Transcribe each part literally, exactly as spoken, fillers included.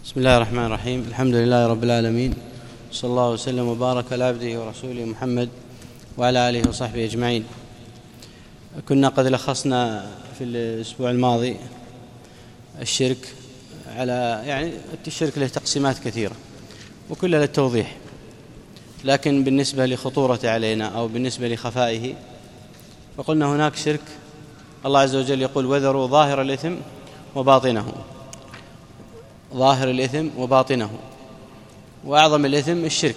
بسم الله الرحمن الرحيم. الحمد لله رب العالمين، صلى الله وسلم وبارك على عبده ورسوله محمد وعلى آله وصحبه أجمعين. كنا قد لخصنا في الأسبوع الماضي الشرك على يعني الشرك له تقسيمات كثيرة وكلها للتوضيح، لكن بالنسبة لخطورته علينا أو بالنسبة لخفائه فقلنا هناك شرك الله عز وجل يقول: وذروا ظاهر الإثم وباطنه. ظاهر الإثم وباطنه، وأعظم الإثم الشرك.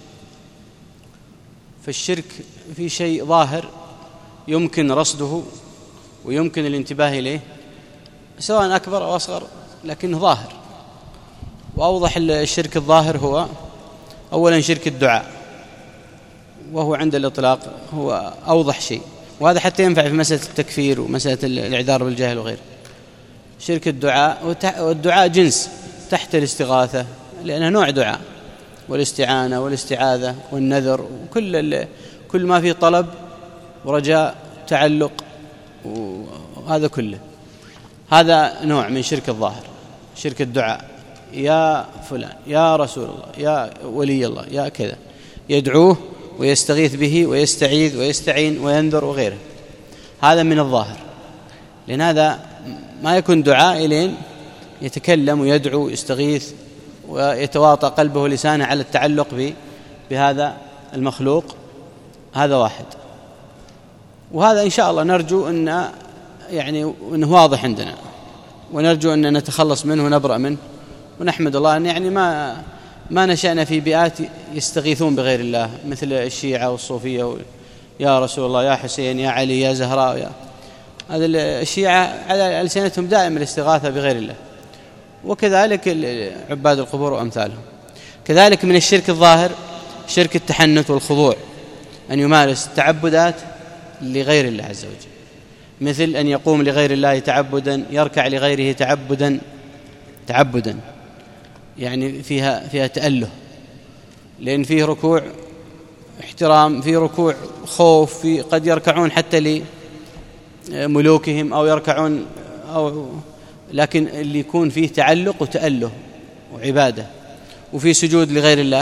فالشرك في شيء ظاهر يمكن رصده ويمكن الانتباه إليه سواء أكبر أو أصغر، لكنه ظاهر. وأوضح الشرك الظاهر هو أولا شرك الدعاء، وهو عند الإطلاق هو أوضح شيء، وهذا حتى ينفع في مسألة التكفير ومسألة الإعذار بالجهل وغيره. شرك الدعاء، والدعاء جنس تحت الاستغاثة لأنه نوع دعاء، والاستعانة والاستعاذة والنذر وكل كل ما فيه طلب ورجاء تعلق، وهذا كله هذا نوع من شرك الظاهر. شرك الدعاء، يا فلان، يا رسول الله، يا ولي الله، يا كذا، يدعوه ويستغيث به ويستعيذ ويستعين وينذر وغيره، هذا من الظاهر. لأن هذا ما يكون دعاء إلين يتكلم ويدعو ويستغيث ويتواطأ قلبه ولسانه على التعلق بهذا المخلوق، هذا واحد. وهذا إن شاء الله نرجو أن يعني أنه واضح عندنا، ونرجو أن نتخلص منه ونبرأ منه، ونحمد الله أن يعني ما ما نشأنا في بيئات يستغيثون بغير الله مثل الشيعة والصوفية، يا رسول الله، يا حسين، يا علي، يا زهراء، يا هذا الشيعة على ألسنتهم دائما الاستغاثة بغير الله، وكذلك عباد القبور وأمثالهم. كذلك من الشرك الظاهر شرك التحنث والخضوع، أن يمارس تعبدات لغير الله عز وجل، مثل أن يقوم لغير الله تعبدا، يركع لغيره تعبدا تعبدا يعني فيها فيها تأله، لأن فيه ركوع احترام، فيه ركوع خوف، في قد يركعون حتى لملوكهم أو يركعون أو لكن اللي يكون فيه تعلق وتأله وعبادة. وفي سجود لغير الله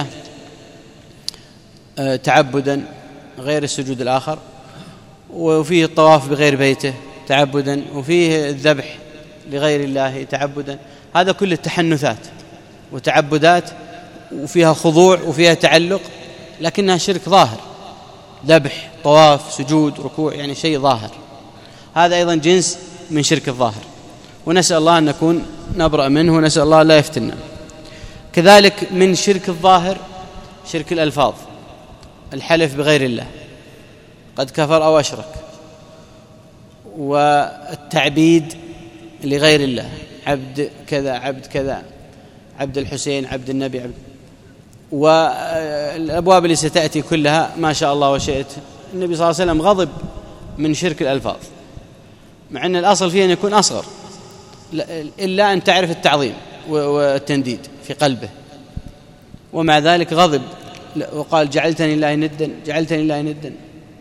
تعبدا غير السجود الآخر، وفيه الطواف بغير بيته تعبدا، وفيه الذبح لغير الله تعبدا. هذا كل التحنثات وتعبدات وفيها خضوع وفيها تعلق، لكنها شرك ظاهر، ذبح، طواف، سجود، ركوع، يعني شيء ظاهر. هذا أيضا جنس من شرك الظاهر، ونسأل الله أن نكون نبرأ منه، ونسأل الله لا يفتنا. كذلك من شرك الظاهر شرك الألفاظ، الحلف بغير الله، قد كفر أو أشرك، والتعبيد لغير الله، عبد كذا، عبد كذا، عبد الحسين، عبد النبي، عبد، والأبواب اللي ستأتي كلها ما شاء الله وشئت. النبي صلى الله عليه وسلم غضب من شرك الألفاظ، مع أن الأصل فيه أن يكون أصغر، إلا أن تعرف التعظيم والتنديد في قلبه، ومع ذلك غضب وقال: جعلتني الله ندا، جعلتني الله ندا،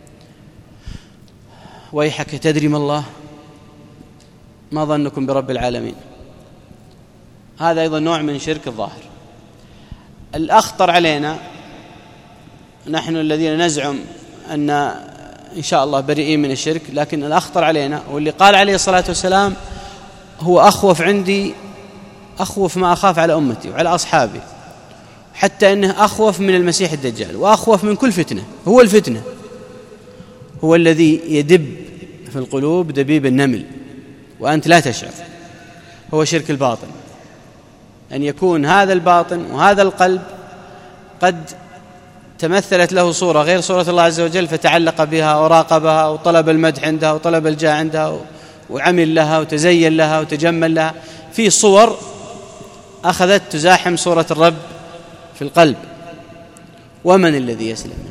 ويحك تدري ما الله، ما ظنكم برب العالمين. هذا أيضا نوع من شرك الظاهر. الأخطر علينا نحن الذين نزعم أن إن شاء الله بريئين من الشرك، لكن الأخطر علينا واللي قال عليه الصلاة والسلام هو أخوف عندي، أخوف ما أخاف على أمتي وعلى أصحابي، حتى أنه أخوف من المسيح الدجال وأخوف من كل فتنة. هو الفتنة، هو الذي يدب في القلوب دبيب النمل وأنت لا تشعر. هو شرك الباطن، أن يكون هذا الباطن وهذا القلب قد تمثلت له صورة غير صورة الله عز وجل، فتعلق بها وراقبها وطلب المدح عندها وطلب الجاه عندها وعمل لها وتزين لها وتجمل لها. في صور أخذت تزاحم صورة الرب في القلب. ومن الذي يسلم من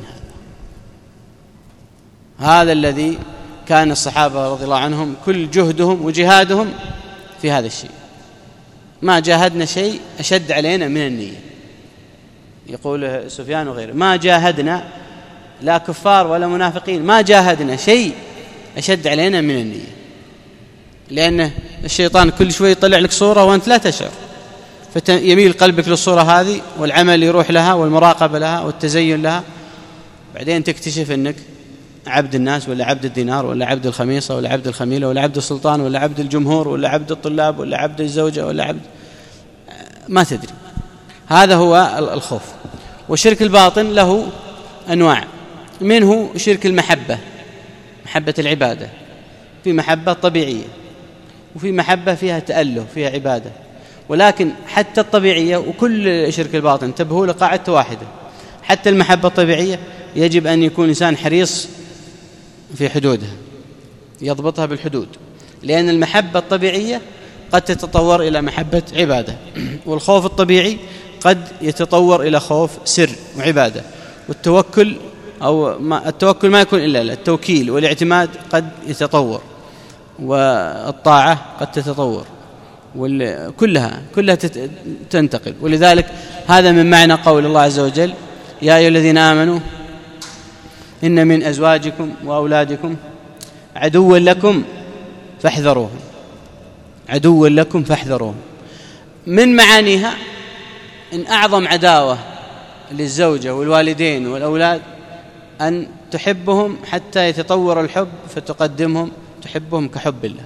هذا؟ هذا الذي كان الصحابة رضي الله عنهم كل جهدهم وجهادهم في هذا الشيء. ما جاهدنا شيء أشد علينا من النية، يقول سفيان وغيره: ما جاهدنا، لا كفار ولا منافقين، ما جاهدنا شيء أشد علينا من النية. لأن الشيطان كل شوي يطلع لك صورة وأنت لا تشعر، فيميل قلبك للصورة هذه والعمل يروح لها والمراقبة لها والتزين لها. بعدين تكتشف أنك عبد الناس ولا عبد الدينار ولا عبد الخميصة ولا عبد الخميلة ولا عبد السلطان ولا عبد الجمهور ولا عبد الطلاب ولا عبد الزوجة ولا عبد ما تدري. هذا هو الخوف. وشرك الباطن له أنواع، منه شرك المحبة، محبة العبادة، في محبة طبيعية وفي محبة فيها تأله فيها عبادة. ولكن حتى الطبيعية وكل شرك الباطن تبهو لقاعدة واحدة، حتى المحبة الطبيعية يجب أن يكون إنسان حريص في حدودها، يضبطها بالحدود، لأن المحبة الطبيعية قد تتطور إلى محبة عبادة، والخوف الطبيعي قد يتطور إلى خوف سر وعبادة. والتوكل أو ما التوكل ما يكون إلا التوكيل، والاعتماد قد يتطور، والطاعة قد تتطور، وكلها كلها تنتقل. ولذلك هذا من معنى قول الله عز وجل: يا أيها الذين آمنوا إن من أزواجكم وأولادكم عدوا لكم فاحذروهم، عدوا لكم فاحذروهم. من معانيها إن أعظم عداوة للزوجة والوالدين والأولاد أن تحبهم حتى يتطور الحب فتقدمهم، تحبهم كحب الله،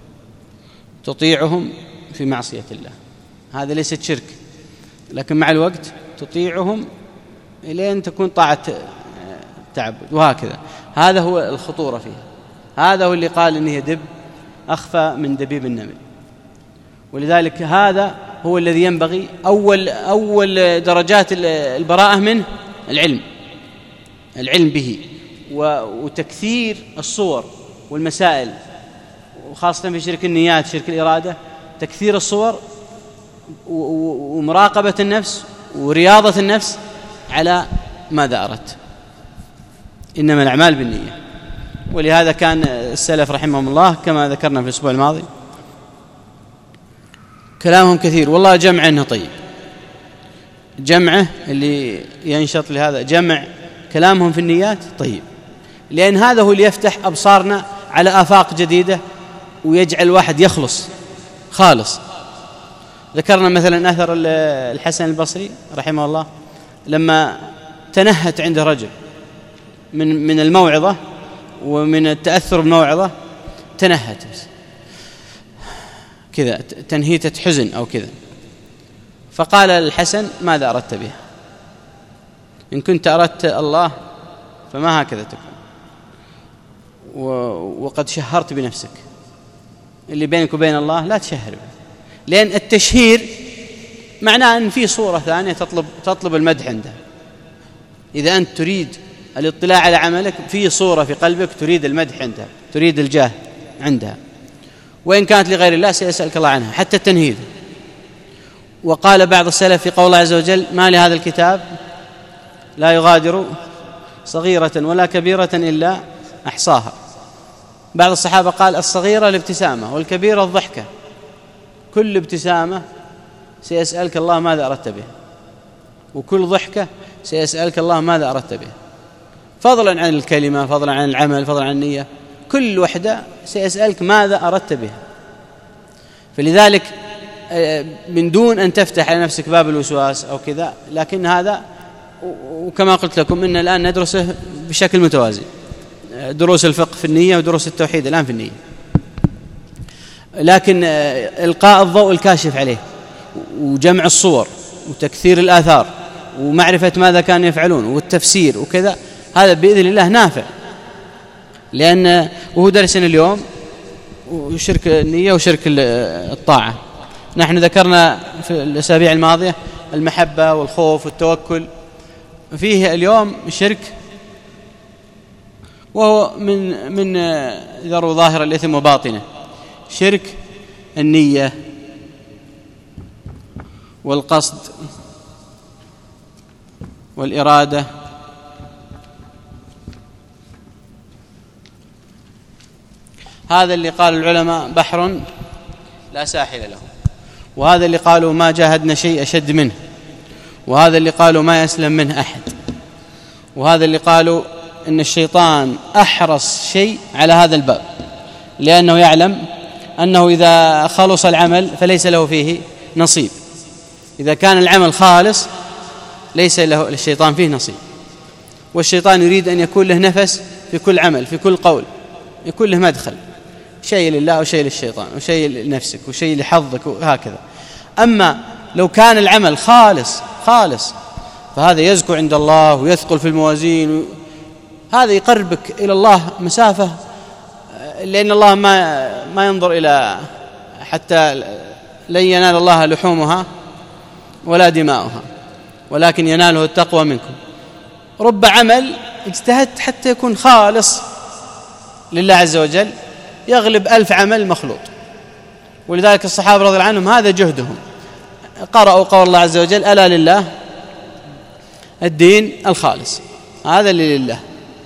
تطيعهم في معصية الله. هذا ليست شرك، لكن مع الوقت تطيعهم إلى أن تكون طاعة تعبد، وهكذا. هذا هو الخطورة فيها، هذا هو اللي قال إنه دب أخفى من دبيب النمل. ولذلك هذا هو الذي ينبغي أول أول درجات البراءة منه العلم، العلم به، وتكثير الصور والمسائل، وخاصة في شرك النيات شرك الإرادة، تكثير الصور ومراقبة النفس ورياضة النفس على ماذا أردت. إنما الأعمال بالنية. ولهذا كان السلف رحمهم الله كما ذكرنا في الأسبوع الماضي كلامهم كثير، والله جمع إنه طيب، جمعه اللي ينشط لهذا جمع كلامهم في النيات طيب، لأن هذا هو اللي يفتح أبصارنا على آفاق جديدة ويجعل الواحد يخلص خالص. ذكرنا مثلا أثر الحسن البصري رحمه الله لما تنهت عنده رجل من من الموعظة ومن التأثر بالموعظة، تنهت كذا تنهيتة حزن أو كذا، فقال الحسن: ماذا أردت بها؟ إن كنت أردت الله فما هكذا تكون، وقد شهرت بنفسك، اللي بينك وبين الله لا تشهر به، لأن التشهير معناه أن في صورة ثانية تطلب تطلب المدح عندها. إذا أنت تريد الاطلاع على عملك في صورة في قلبك تريد المدح عندها، تريد الجاه عندها، وإن كانت لغير الله سيسألك الله عنها، حتى التنهيد. وقال بعض السلف في قول الله عز وجل: ما لهذا الكتاب لا يغادر صغيرة ولا كبيرة إلا أحصاها. بعض الصحابة قال: الصغيرة الابتسامة والكبيرة الضحكة، كل ابتسامة سيسألك الله ماذا أردت به، وكل ضحكة سيسألك الله ماذا أردت به، فضلا عن الكلمة، فضلا عن العمل، فضلا عن النية، كل وحدة سيسألك ماذا أردت بها. فلذلك من دون أن تفتح على نفسك باب الوسواس أو كذا، لكن هذا وكما قلت لكم إن الآن ندرسه بشكل متوازي، دروس الفقه في النية ودروس التوحيد الآن في النية، لكن إلقاء الضوء الكاشف عليه وجمع الصور وتكثير الآثار ومعرفة ماذا كانوا يفعلون والتفسير وكذا، هذا بإذن الله نافع، لأن وهو درسنا اليوم وشرك النية وشرك الطاعة. نحن ذكرنا في الأسابيع الماضية المحبة والخوف والتوكل، فيه اليوم شرك وهو من من ذرو ظاهر الإثم وباطنه، شرك النية والقصد والإرادة هذا اللي قال العلماء بحر لا ساحل له، وهذا اللي قالوا ما جاهدنا شيء أشد منه، وهذا اللي قالوا ما يسلم منه أحد، وهذا اللي قالوا إن الشيطان أحرص شيء على هذا الباب، لأنه يعلم أنه إذا خلص العمل فليس له فيه نصيب. إذا كان العمل خالص ليس له للشيطان فيه نصيب، والشيطان يريد أن يكون له نفس في كل عمل، في كل قول، يكون له مدخل، شيء لله وشيء للشيطان وشيء لنفسك وشيء لحظك وهكذا. أما لو كان العمل خالص خالص فهذا يزكو عند الله ويثقل في الموازين، هذا يقربك إلى الله مسافة، لأن الله ما ما ينظر إلى حتى لن ينال الله لحومها ولا دماؤها ولكن يناله التقوى منكم. رب عمل اجتهدت حتى يكون خالص لله عز وجل يغلب ألف عمل مخلوط، ولذلك الصحابة رضي الله عنهم هذا جهدهم، قرأوا قول الله عز وجل ألا لله الدين الخالص، هذا اللي لله،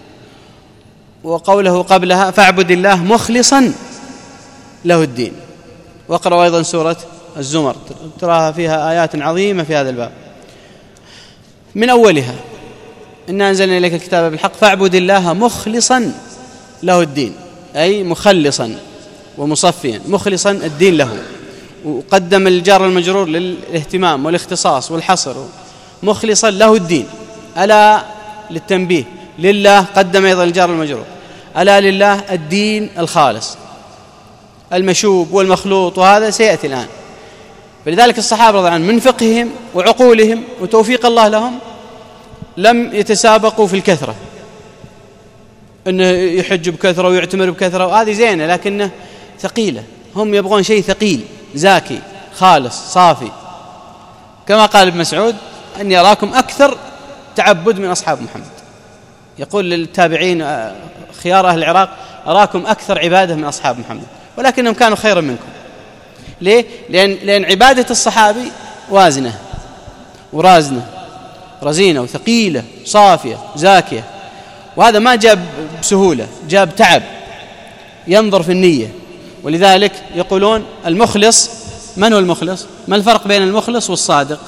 وقوله قبلها فاعبد الله مخلصا له الدين. واقرأوا أيضا سورة الزمر تراها فيها آيات عظيمة في هذا الباب، من أولها إنا أنزلنا إليك الكتاب بالحق فاعبد الله مخلصا له الدين، أي مخلصا ومصفيا، مخلصا الدين له، وقدم الجار المجرور للاهتمام والاختصاص والحصر، مخلصا له الدين، ألا للتنبيه، لله قدم أيضا الجار المجرور، ألا لله الدين الخالص المشوب والمخلوط، وهذا سيأتي الآن. فلذلك الصحابة رضي الله عنهم من فقههم وعقولهم وتوفيق الله لهم لم يتسابقوا في الكثرة، أنه يحج بكثرة ويعتمر بكثرة، وهذه زينة لكنه ثقيلة، هم يبغون شيء ثقيل زاكي خالص صافي، كما قال ابن مسعود أني أراكم أكثر تعبد من أصحاب محمد، يقول للتابعين خيار أهل العراق أراكم أكثر عبادة من أصحاب محمد، ولكنهم كانوا خيرا منكم. ليه؟ لأن, لأن عبادة الصحابي وازنة ورازنة، رزينة وثقيلة صافية زاكية، وهذا ما جاب بسهولة، جاب تعب، ينظر في النية. ولذلك يقولون المخلص، من هو المخلص؟ ما الفرق بين المخلص والصادق؟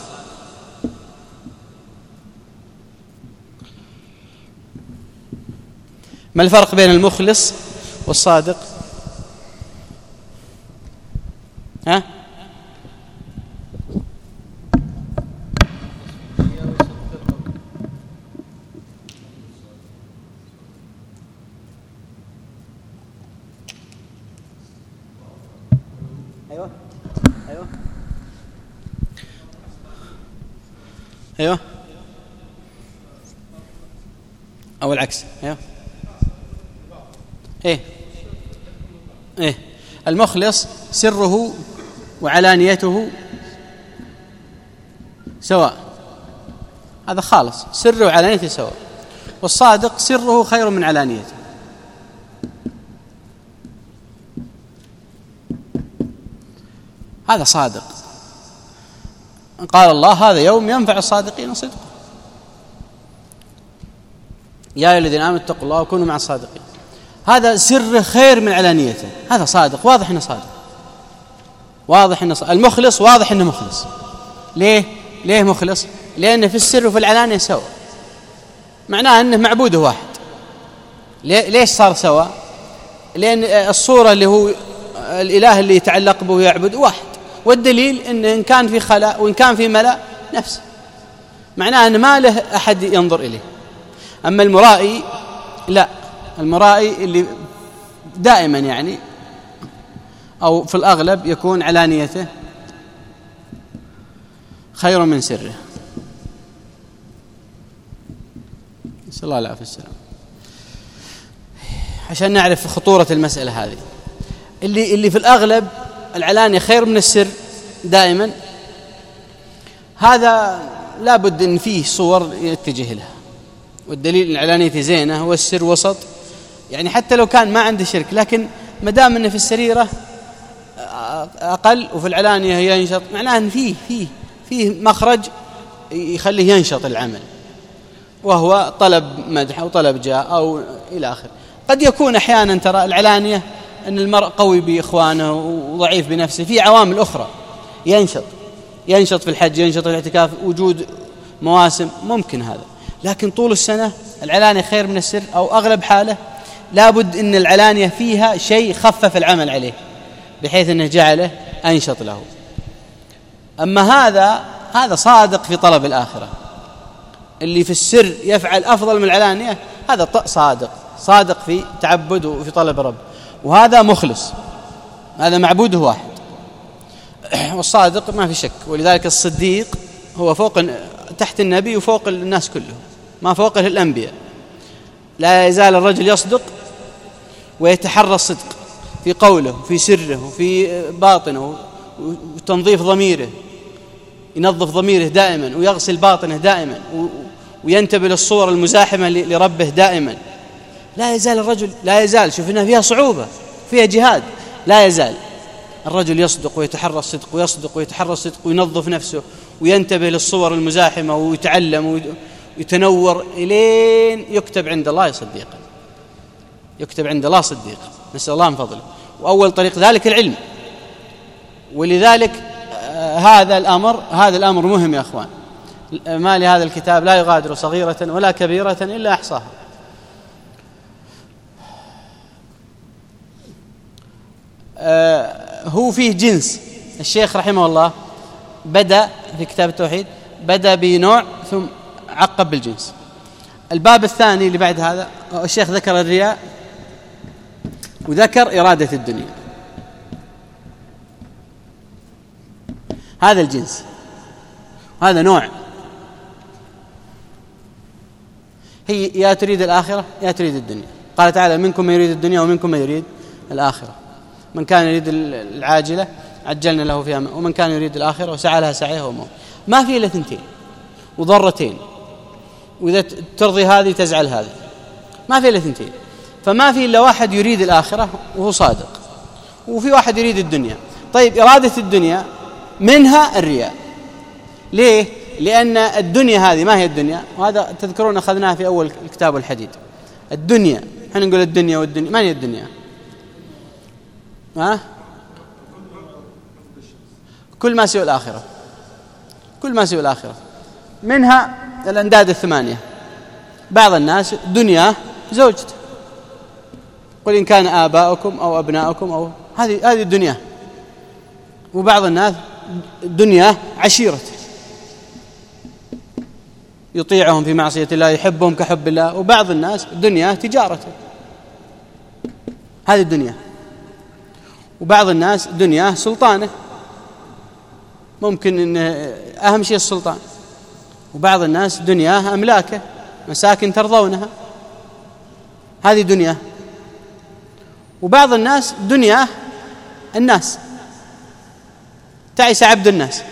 ما الفرق بين المخلص والصادق؟ ها؟ أيوة أيوة أيوة أو العكس. أيوة إيه إيه المخلص سره وعلانيته سواء، هذا خالص، سره وعلانيته سواء، والصادق سره خير من علانيته. هذا صادق، قال الله هذا يوم ينفع الصادقين صدقه، يا أيها الذين آمنوا اتقوا الله وكونوا مع الصادقين، هذا سره خير من علانيته، هذا صادق، واضح انه صادق، واضح انه صادق. المخلص واضح انه مخلص. ليه؟ ليه مخلص؟ لأنه في السر وفي العلانية سواء، معناه أنه معبوده واحد. ليش صار سواء؟ لأن الصورة اللي هو الإله اللي يتعلق به ويعبد واحد، والدليل إن إن كان في خلاء وإن كان في ملأ نفسه، معناه أن ما له أحد ينظر إليه. أما المرائي لا، المرائي اللي دائما يعني أو في الأغلب يكون علانيته خير من سره. نسأل الله العافية والسلام. عشان نعرف خطورة المسألة هذه، اللي اللي في الأغلب العلانية خير من السر دائما، هذا لابد أن فيه صور يتجه لها، والدليل أن العلانية زينة والسر وسط، يعني حتى لو كان ما عنده شرك، لكن ما دام أنه في السريرة أقل وفي العلانية ينشط، معناه أن فيه فيه فيه مخرج يخليه ينشط العمل، وهو طلب مدح أو طلب جاء أو إلى آخره. قد يكون أحيانا ترى العلانية أن المرء قوي بإخوانه وضعيف بنفسه، في عوامل أخرى ينشط ينشط في الحج، ينشط في الاعتكاف، وجود مواسم ممكن هذا، لكن طول السنة العلانية خير من السر، أو أغلب حاله لابد أن العلانية فيها شيء خفف العمل عليه بحيث أنه جعله أنشط له. أما هذا هذا صادق في طلب الآخرة. اللي في السر يفعل أفضل من العلانية هذا صادق صادق في تعبد وفي طلب رب، وهذا مخلص، هذا معبوده واحد. والصادق ما في شك. ولذلك الصديق هو فوق تحت النبي وفوق الناس كلهم، ما فوقه الأنبياء. لا يزال الرجل يصدق ويتحرى الصدق في قوله في سره وفي باطنه وتنظيف ضميره، ينظف ضميره دائما ويغسل باطنه دائما وينتبه للصور المزاحمة لربه دائما. لا يزال الرجل لا يزال شوف إنها فيها صعوبة فيها جهاد، لا يزال الرجل يصدق ويتحرى الصدق ويصدق ويتحرى الصدق وينظف نفسه وينتبه للصور المزاحمة ويتعلم ويتنور إلين يكتب عند الله صديقا، يكتب عند الله صديقا، نسأل الله من فضله. وأول طريق ذلك العلم. ولذلك آه هذا الأمر هذا الأمر مهم يا أخوان. ما لهذا الكتاب لا يغادر صغيرة ولا كبيرة إلا أحصاها. آه هو فيه جنس. الشيخ رحمه الله بدأ في كتاب التوحيد بدأ بنوع ثم عقب بالجنس. الباب الثاني اللي بعد هذا الشيخ ذكر الرياء وذكر إرادة الدنيا. هذا الجنس، هذا نوع. هي يا تريد الآخرة يا تريد الدنيا. قال تعالى منكم من يريد الدنيا ومنكم من يريد الآخرة. من كان يريد العاجلة عجلنا له فيها، ومن كان يريد الآخرة وسعى لها سعيها وموت. ما في إلا ثنتين وضرتين، وإذا ترضي هذه تزعل هذه، ما في إلا ثنتين. فما في إلا واحد يريد الآخرة وهو صادق، وفي واحد يريد الدنيا. طيب إرادة الدنيا منها الرياء. ليه؟ لأن الدنيا هذه ما هي الدنيا، وهذا تذكرون أخذناها في أول الكتاب الحديد. الدنيا احنا نقول الدنيا والدنيا، ما هي الدنيا؟ ها؟ كل ما سوى الآخرة، كل ما سوى الآخرة. منها الأنداد الثمانية. بعض الناس دنياه زوجته، قل إن كان آباؤكم أو أبناؤكم أو هذه هذه الدنيا. وبعض الناس دنياه عشيرته، يطيعهم في معصية الله، يحبهم كحب الله. وبعض الناس دنياه تجارته، هذه الدنيا. وبعض الناس دنياه سلطانه، ممكن إن أهم شيء السلطان. وبعض الناس دنياه أملاكه، مساكن ترضونها، هذه دنياه. وبعض الناس دنياه الناس، تعيس عبد الناس،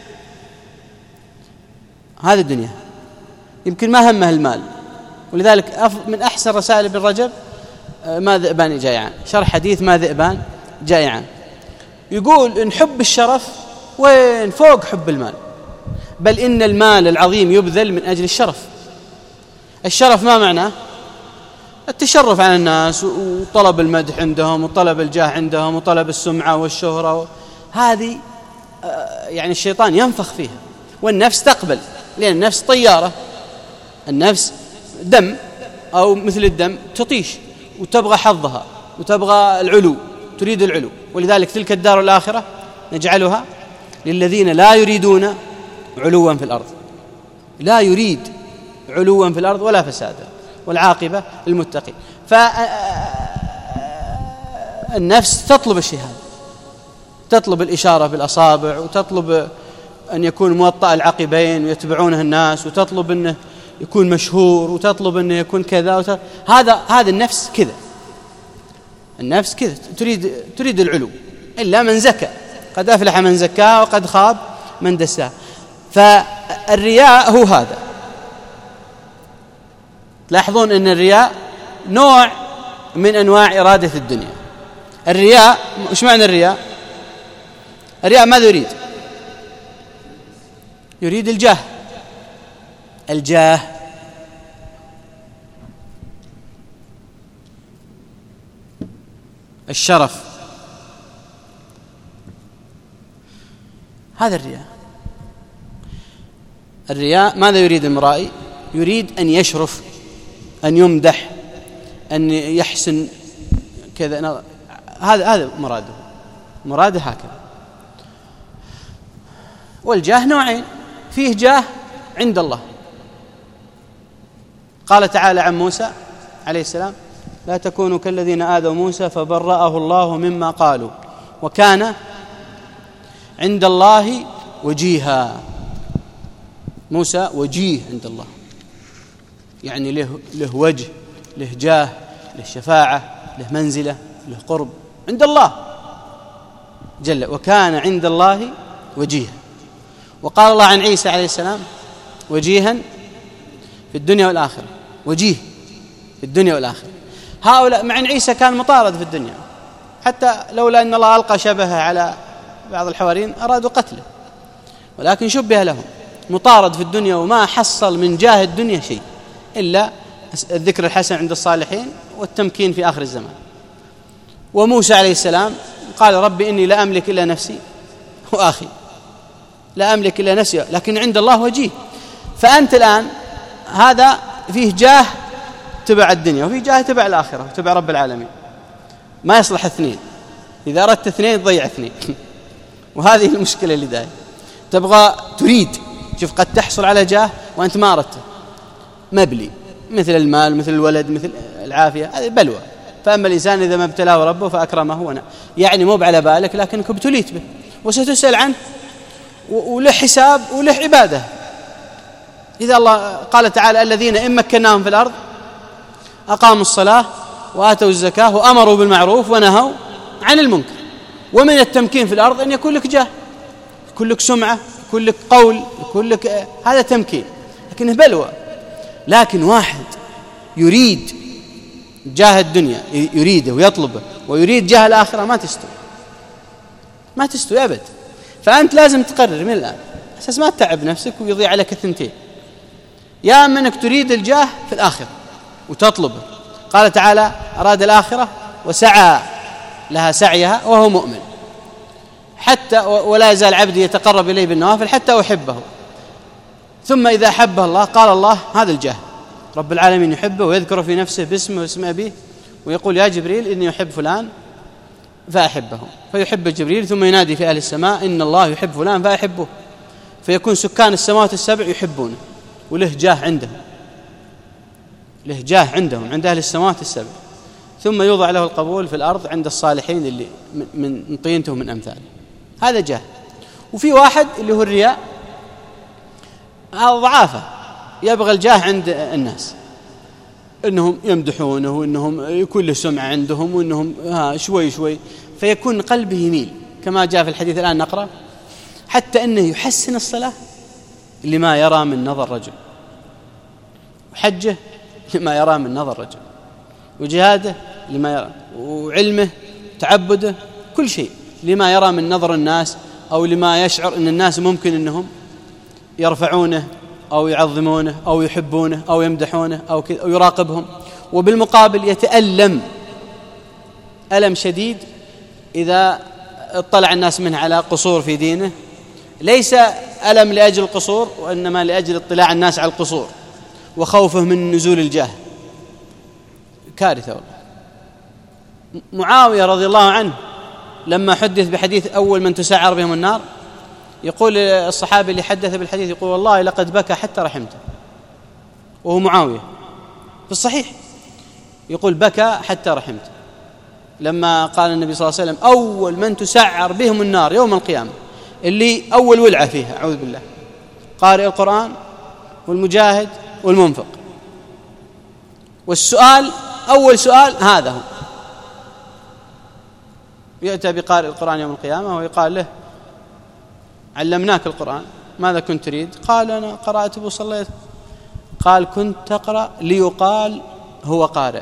هذه الدنيا. يمكن ما همه المال. ولذلك من أحسن رسائل ابن رجب ما ذئبان جائعان، شرح حديث ما ذئبان جائعان. يقول إن حب الشرف وين فوق حب المال، بل إن المال العظيم يبذل من أجل الشرف. الشرف ما معناه؟ التشرف على الناس وطلب المدح عندهم وطلب الجاه عندهم وطلب السمعة والشهرة. هذه يعني الشيطان ينفخ فيها، والنفس تقبل، لأن النفس طيارة، النفس دم أو مثل الدم تطيش وتبغى حظها وتبغى العلو، تريد العلو. ولذلك تلك الدار الآخرة نجعلها للذين لا يريدون علوا في الأرض، لا يريد علوا في الأرض ولا فسادا، والعاقبة للمتقين. فالنفس تطلب الشيء هذا، تطلب الإشارة بالأصابع، وتطلب أن يكون موطأ العقبين ويتبعونه الناس، وتطلب أنه يكون مشهور، وتطلب أنه يكون كذا وتطلب. هذا هذا النفس كذا، النفس كذا تريد تريد العلو، إلا من زكى، قد أفلح من زكاها وقد خاب من دساها. فالرياء هو هذا. لاحظون أن الرياء نوع من أنواع إرادة الدنيا. الرياء إيش معنى الرياء؟ الرياء ماذا يريد؟ يريد الجاه، الجاه. الشرف، هذا الرياء. الرياء ماذا يريد المرائي؟ يريد أن يشرف، أن يمدح، أن يحسن كذا. هذا هذا مراده، مراده هكذا. والجاه نوعين، فيه جاه عند الله. قال تعالى عن موسى عليه السلام: لا تكونوا كالذين آذوا موسى فبرأه الله مما قالوا وكان عند الله وجيها. موسى وجيه عند الله، يعني له, له وجه، له جاه، له شفاعة، له منزلة، له قرب عند الله جل، وكان عند الله وجيها. وقال الله عن عيسى عليه السلام: وجيها في الدنيا والآخرة. وجيه في الدنيا والآخرة. هؤلاء مع أن عيسى كان مطارد في الدنيا، حتى لولا أن الله ألقى شبهه على بعض الحواريين أرادوا قتله، ولكن شبه لهم، مطارد في الدنيا وما حصل من جاه الدنيا شيء إلا الذكر الحسن عند الصالحين والتمكين في آخر الزمان. وموسى عليه السلام قال: ربي إني لا أملك إلا نفسي وأخي، لا أملك إلا نفسي، لكن عند الله وجيه. فأنت الآن هذا فيه جاه تبع الدنيا وفيه جاه تبع الآخرة وتبع رب العالمين، ما يصلح اثنين. إذا أردت اثنين تضيع اثنين وهذه المشكلة اللي داير. تبغى تريد، شوف قد تحصل على جاه وأنت ما أردته، مبلي، مثل المال، مثل الولد، مثل العافية، هذه بلوى. فأما الإنسان إذا ما ابتلاه ربه فأكرمه ونعم، يعني مو على بالك لكنك ابتليت به وستسأل عنه وله حساب وله عبادة. إذا الله قال تعالى: الذين إن مكناهم في الأرض أقاموا الصلاة وآتوا الزكاة وأمروا بالمعروف ونهوا عن المنكر. ومن التمكين في الأرض أن يكون لك جاه، يكون لك سمعة، يكون لك قول، يكون لك، هذا تمكين، لكنه بلوى. لكن واحد يريد جاه الدنيا، يريده ويطلبه، ويريد جاه الآخرة، ما تستوي، ما تستوي أبد. فأنت لازم تقرر من الآن أساس ما تتعب نفسك ويضيع عليك الثنتين. يا أما أنك تريد الجاه في الآخرة وتطلبه. قال تعالى: أراد الآخرة وسعى لها سعيها وهو مؤمن، حتى ولا يزال عبدي يتقرب إليه بالنوافل حتى أحبه. ثم إذا أحبه الله قال الله: هذا الجاه، رب العالمين يحبه ويذكره في نفسه باسمه واسم أبيه، ويقول: يا جبريل إني أحب فلان فأحبه، فيحب جبريل. ثم ينادي في أهل السماء: إن الله يحب فلان فأحبه، فيكون سكان السماوات السبع يحبونه وله جاه عندهم، له جاه عندهم عند أهل السماوات السبع. ثم يوضع له القبول في الأرض عند الصالحين اللي من طينته ومن أمثاله. هذا جاه. وفي واحد اللي هو الرياء، هذا ضعافة، يبغى الجاه عند الناس، إنهم يمدحونه وإنهم يكون له سمعة عندهم وإنهم ها شوي شوي، فيكون قلبه يميل كما جاء في الحديث الآن نقرأ، حتى أنه يحسن الصلاة لما يرى من نظر رجل، وحجه لما يرى من نظر رجل، وجهاده لما يرى، وعلمه تعبده كل شيء لما يرى من نظر الناس، أو لما يشعر أن الناس ممكن أنهم يرفعونه أو يعظمونه أو يحبونه أو يمدحونه أو, أو يراقبهم. وبالمقابل يتألم ألم شديد إذا اطلع الناس منه على قصور في دينه، ليس ألم لأجل القصور، وإنما لأجل اطلاع الناس على القصور وخوفه من نزول الجاه. كارثة والله. معاوية رضي الله عنه لما حدث بحديث أول من تسعر بهم النار، يقول الصحابي اللي حدث بالحديث، يقول: والله لقد بكى حتى رحمته، وهو معاوية في الصحيح، يقول: بكى حتى رحمته لما قال النبي صلى الله عليه وسلم: أول من تسعر بهم النار يوم القيامة، اللي أول ولعة فيها أعوذ بالله، قارئ القرآن والمجاهد والمنفق. والسؤال أول سؤال هذا هو، يأتى بقارئ القرآن يوم القيامة ويقال له: علمناك القرآن، ماذا كنت تريد؟ قال: أنا قرأت وصليت. قال: كنت تقرأ ليقال هو قارئ،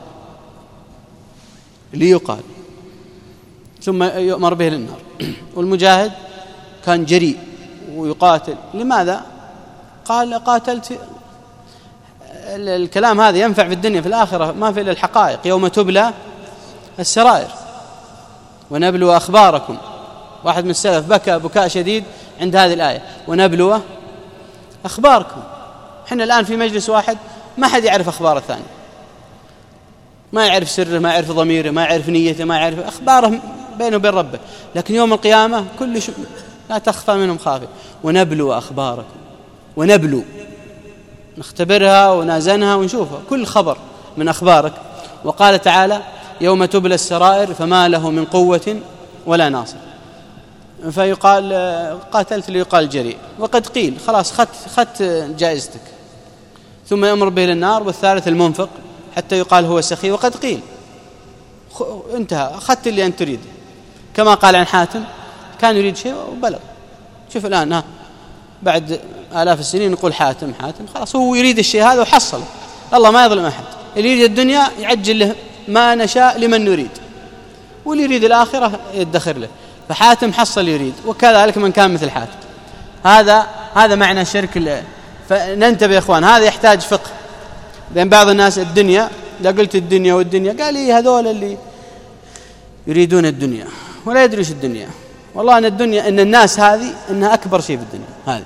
ليقال، ثم يؤمر به للنار. والمجاهد كان جريء ويقاتل، لماذا؟ قال: قاتلت. الكلام هذا ينفع في الدنيا، في الآخرة ما في إلا الحقائق، يوم تبلى السرائر ونبلو أخباركم. واحد من السلف بكى بكاء شديد عند هذه الآية، ونبلو أخباركم. حنا الآن في مجلس واحد ما حد يعرف أخبار الثاني، ما يعرف سره، ما يعرف ضميره، ما يعرف نيته، ما يعرف أخباره بينه وبين ربه. لكن يوم القيامة كل شيء لا تخفى منهم خافية. ونبلو أخباركم، ونبلو، نختبرها ونازنها ونشوفها كل خبر من أخبارك. وقال تعالى يوم تبلى السرائر فما له من قوة ولا ناصر. فيقال قاتلت ليقال جريء، وقد قيل خلاص خدت خدت جائزتك. ثم يأمر به للنار. والثالث المنفق حتى يقال هو سخي، وقد قيل انتهى، أخذت اللي أنت تريده. كما قال عن حاتم كان يريد شيء وبلغ. شوف الآن ها بعد آلاف السنين نقول حاتم حاتم خلاص هو يريد الشيء هذا وحصل. الله ما يظلم أحد، اللي يريد الدنيا يعجل له ما نشاء لمن نريد، واللي يريد الآخرة يدخر له. فحاتم حصل يريد، وكذلك من كان مثل حاتم. هذا هذا معنى الشرك. فننتبه يا إخوان، هذا يحتاج فقه. لأن بعض الناس الدنيا، إذا قلت الدنيا والدنيا قال لي هذول اللي يريدون الدنيا ولا يدري ايش الدنيا. والله أن الدنيا إن الناس هذه إنها أكبر شيء في الدنيا هذه.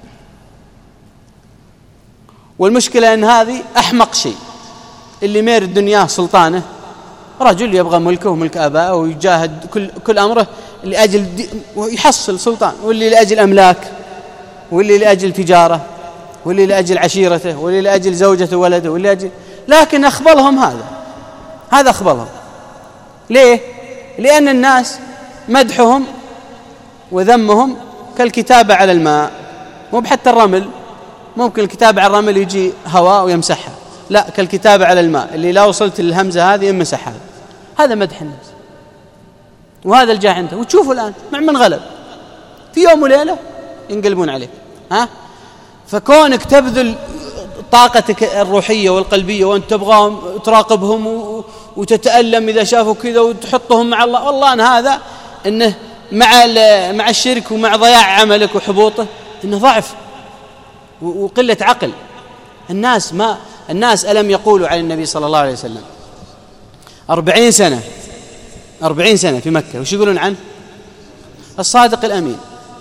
والمشكلة أن هذه أحمق شيء. اللي مير الدنيا سلطانه رجل يبغى ملكه وملك آبائه ويجاهد كل كل أمره لأجل ويحصل سلطان، واللي لأجل أملاك، واللي لأجل تجارة، واللي لأجل عشيرته، واللي لأجل زوجته وولده، واللي لأجل. لكن أخبلهم هذا هذا أخبلهم. ليه؟ لأن الناس مدحهم وذمهم كالكتابة على الماء، مو بحتى الرمل. ممكن الكتابة على الرمل يجي هواء ويمسحها، لا، كالكتابة على الماء اللي لا وصلت للهمزة هذه يمسح هذا. هذا مدح الناس، وهذا الجاه عنده. وتشوفوا الآن مع من غلب في يوم وليلة ينقلبون عليك. ها فكونك تبذل طاقتك الروحية والقلبية وأنت تبغاهم تراقبهم وتتألم إذا شافوا كذا وتحطهم مع الله، والله أن هذا إنه مع مع الشرك ومع ضياع عملك وحبوطه إنه ضعف وقلة عقل. الناس ما الناس ألم يقولوا عن النبي صلى الله عليه وسلم أربعين سنة أربعين سنة في مكة، وش يقولون عنه؟ الصادق الأمين.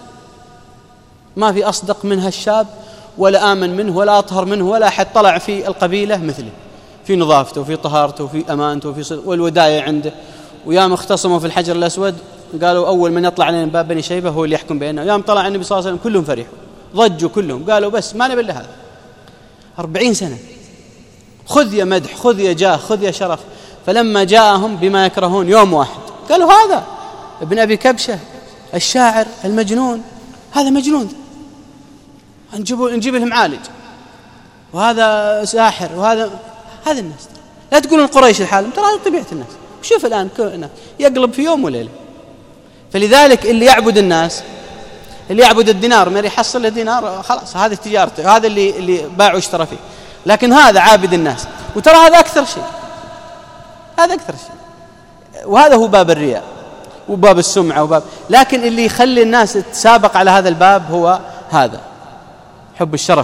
ما في أصدق منها الشاب، ولا آمن منه، ولا أطهر منه، ولا أحد طلع في القبيلة مثله، في نظافته وفي طهارته وفي أمانته وفي صدق والوداية عنده. ويام اختصموا في الحجر الأسود قالوا أول من يطلع علينا باب بني شيبة هو اللي يحكم بيننا. يام طلع النبي صلى الله عليه وسلم كلهم فرحوا ضجوا كلهم، قالوا بس ما نبي إلا هذا. أربعين سنة خذ يا مدح، خذ يا جاه، خذ يا شرف. فلما جاءهم بما يكرهون يوم واحد قالوا هذا ابن أبي كبشة الشاعر المجنون، هذا مجنون، نجيب نجيب لهم معالج، وهذا ساحر، وهذا هذا الناس. لا تقولون قريش الحالم، ترى هذه طبيعة الناس. شوف الآن يقلب في يوم وليلة. فلذلك اللي يعبد الناس، اللي يعبد الدينار ما يحصل له دينار خلاص، هذه تجارته، هذا اللي اللي باع واشترى فيه. لكن هذا عابد الناس، وترى هذا أكثر شيء، هذا أكثر شيء. وهذا هو باب الرياء وباب السمعة وباب. لكن اللي يخلي الناس تتسابق على هذا الباب هو هذا حب الشرف.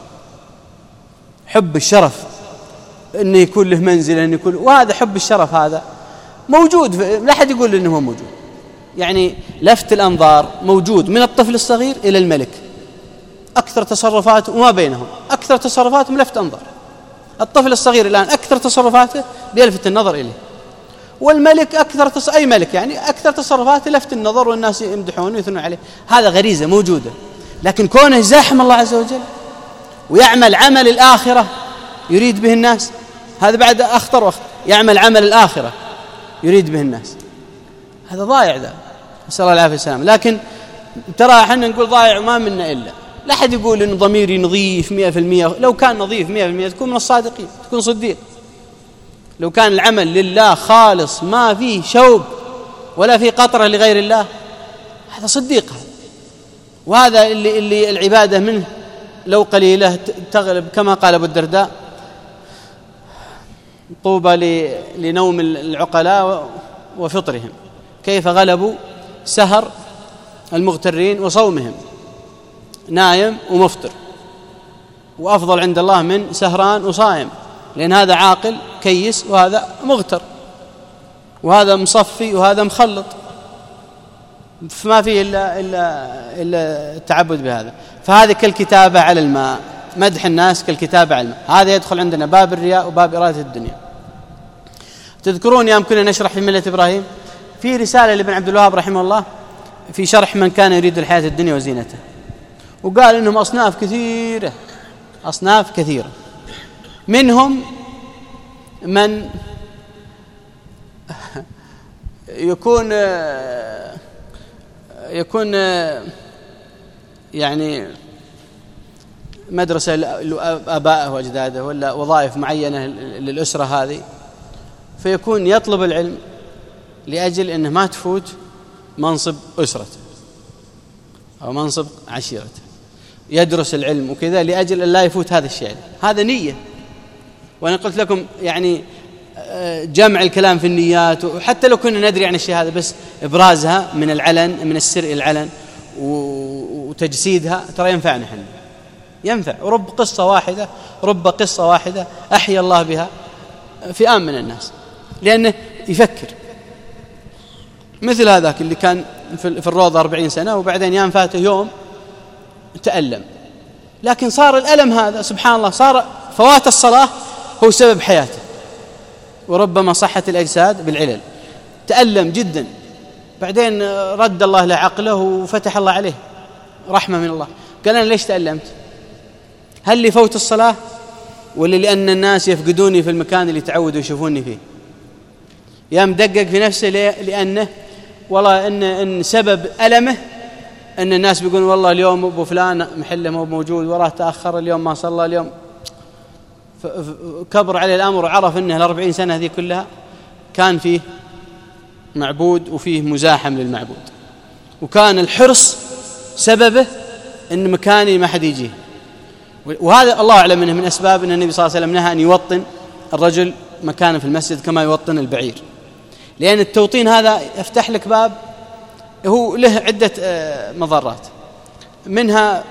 حب الشرف إنه يكون له منزلة، إنه يكون، وهذا حب الشرف هذا موجود، لا أحد يقول إنه هو موجود. يعني لفت الأنظار موجود من الطفل الصغير إلى الملك، أكثر تصرفات وما بينهم أكثر تصرفاتهم لفت أنظار. الطفل الصغير الآن أكثر تصرفاته بيلفت النظر إليه، والملك أكثر تص... أي ملك يعني أكثر تصرفاته لفت النظر، والناس يمدحونه ويثنون عليه. هذا غريزة موجودة. لكن كونه يزاحم الله عز وجل ويعمل عمل الآخرة يريد به الناس، هذا بعد أخطر وأخطر. يعمل عمل الآخرة يريد به الناس، هذا ضايع ذا، نسأل الله العافية والسلامة. لكن ترى احنا نقول ضايع وما منا إلا، لا أحد يقول إن ضميري نظيف مئة في المئة. لو كان نظيف مئة في المئة تكون من الصادقين، تكون صديق. لو كان العمل لله خالص ما فيه شوب ولا فيه قطرة لغير الله، هذا صديق. هذا وهذا اللي, اللي العبادة منه لو قليلة تغلب، كما قال أبو الدرداء طوبى لنوم العقلاء وفطرهم، كيف غلبوا سهر المغترين وصومهم. نايم ومفطر، وأفضل عند الله من سهران وصائم، لأن هذا عاقل كيس وهذا مغتر، وهذا مصفي وهذا مخلط، فما فيه إلا, إلا, إلا التعبد بهذا. فهذه كالكتابة على الماء، مدح الناس كالكتابة على الماء. هذا يدخل عندنا باب الرياء وباب إرادة الدنيا. تذكرون يوم كنا نشرح في ملة إبراهيم في رسالة لابن عبد الوهاب رحمه الله في شرح من كان يريد الحياة الدنيا وزينتها، وقال إنهم أصناف كثيرة، أصناف كثيرة، منهم من يكون يكون يعني مدرسة لآبائه وأجداده ولا وظائف معينة للأسرة هذه، فيكون يطلب العلم لأجل أنه ما تفوت منصب أسرته أو منصب عشيرته، يدرس العلم وكذا لأجل أن لا يفوت هذا الشيء. هذا نية، وأنا قلت لكم يعني جمع الكلام في النيات، وحتى لو كنا ندري عن الشيء هذا بس إبرازها من العلن، من السر إلى العلن وتجسيدها ترى ينفعنا حنا، ينفع. ورب قصة واحدة، رب قصة واحدة أحيا الله بها فئام من الناس، لأنه يفكر. مثل هذاك اللي كان في الروضة أربعين سنة وبعدين يام فاته يوم تألم، لكن صار الألم هذا سبحان الله صار فوات الصلاة هو سبب حياته، وربما صحة الأجساد بالعلل. تألم جدا، بعدين رد الله له عقله وفتح الله عليه رحمة من الله. قال أنا ليش تألمت؟ هل لفوت الصلاة ولا لأن الناس يفقدوني في المكان اللي تعودوا يشوفوني فيه؟ يا مدقق في نفسه لأنه والله إن, إن سبب ألمه أن الناس بيقولون والله اليوم أبو فلان محله مو موجود، وراه تأخر اليوم ما صلى اليوم، كبر عليه الأمر وعرف أنه الأربعين سنة هذه كلها كان فيه معبود وفيه مزاحم للمعبود، وكان الحرص سببه أن مكاني ما حد يجيه. وهذا الله أعلم منه من أسباب أن النبي صلى الله عليه وسلم نهى أن يوطن الرجل مكانه في المسجد كما يوطن البعير، لأن التوطين هذا يفتح لك باب هو له عدة مضرات، منها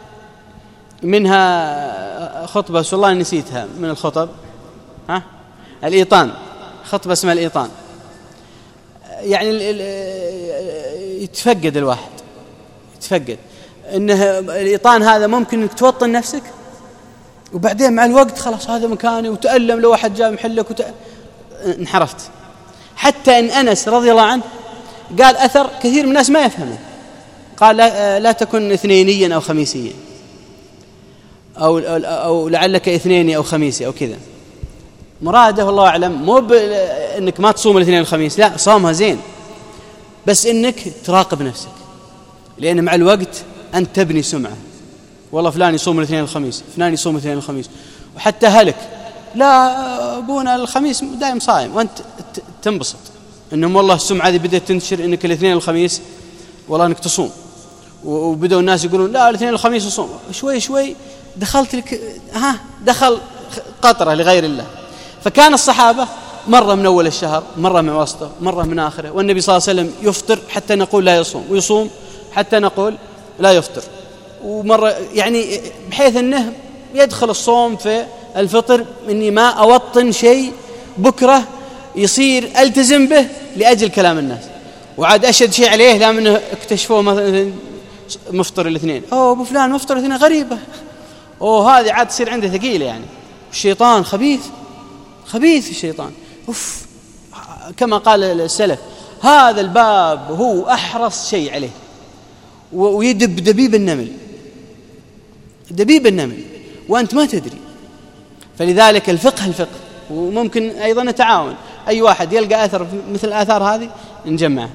منها خطبة والله نسيتها من الخطب، ها الإيطان، خطبة اسمها الإيطان، يعني يتفقد الواحد، يتفقد إنه الإيطان هذا ممكن إنك توطن نفسك وبعدين مع الوقت خلاص هذا مكاني، وتألم لو واحد جاء محلك وت... انحرفت. حتى إن أنس رضي الله عنه قال أثر كثير من الناس ما يفهمه، قال لا, لا تكن اثنينيا أو خميسيا، أو, أو لعلك اثنيني أو خميسي أو كذا. مراده والله أعلم مو إنك ما تصوم الاثنين والخميس، لا صومها زين، بس إنك تراقب نفسك، لأن مع الوقت أنت تبني سمعة، والله فلان يصوم الاثنين والخميس، فلان يصوم الاثنين والخميس، وحتى هلك لا أبونا الخميس دائم صائم، وأنت تنبسط إنهم والله السمعة هذه بدأت تنتشر إنك الاثنين والخميس والله إنك تصوم، وبدأوا الناس يقولون لا الاثنين والخميس يصوم، شوي شوي دخلت لك ها دخل قطرة لغير الله. فكان الصحابة مرة من أول الشهر، مرة من وسطه، مرة من آخره، والنبي صلى الله عليه وسلم يفطر حتى نقول لا يصوم، ويصوم حتى نقول لا يفطر، ومرة يعني بحيث أنه يدخل الصوم في الفطر إني ما أوطن شيء بكرة يصير ألتزم به لأجل كلام الناس. وعاد أشد شيء عليه لا منه اكتشفوه مثلا مفطر الاثنين، أوه أبو فلان مفطر الاثنين غريبة، أوه هذه عاد تصير عنده ثقيلة، يعني الشيطان خبيث، خبيث الشيطان. أوف، كما قال السلف هذا الباب هو أحرص شيء عليه، ويدب دبيب النمل، دبيب النمل وأنت ما تدري. فلذلك الفقه الفقه، وممكن أيضا نتعاون، أي واحد يلقى أثر مثل الآثار هذه نجمعه.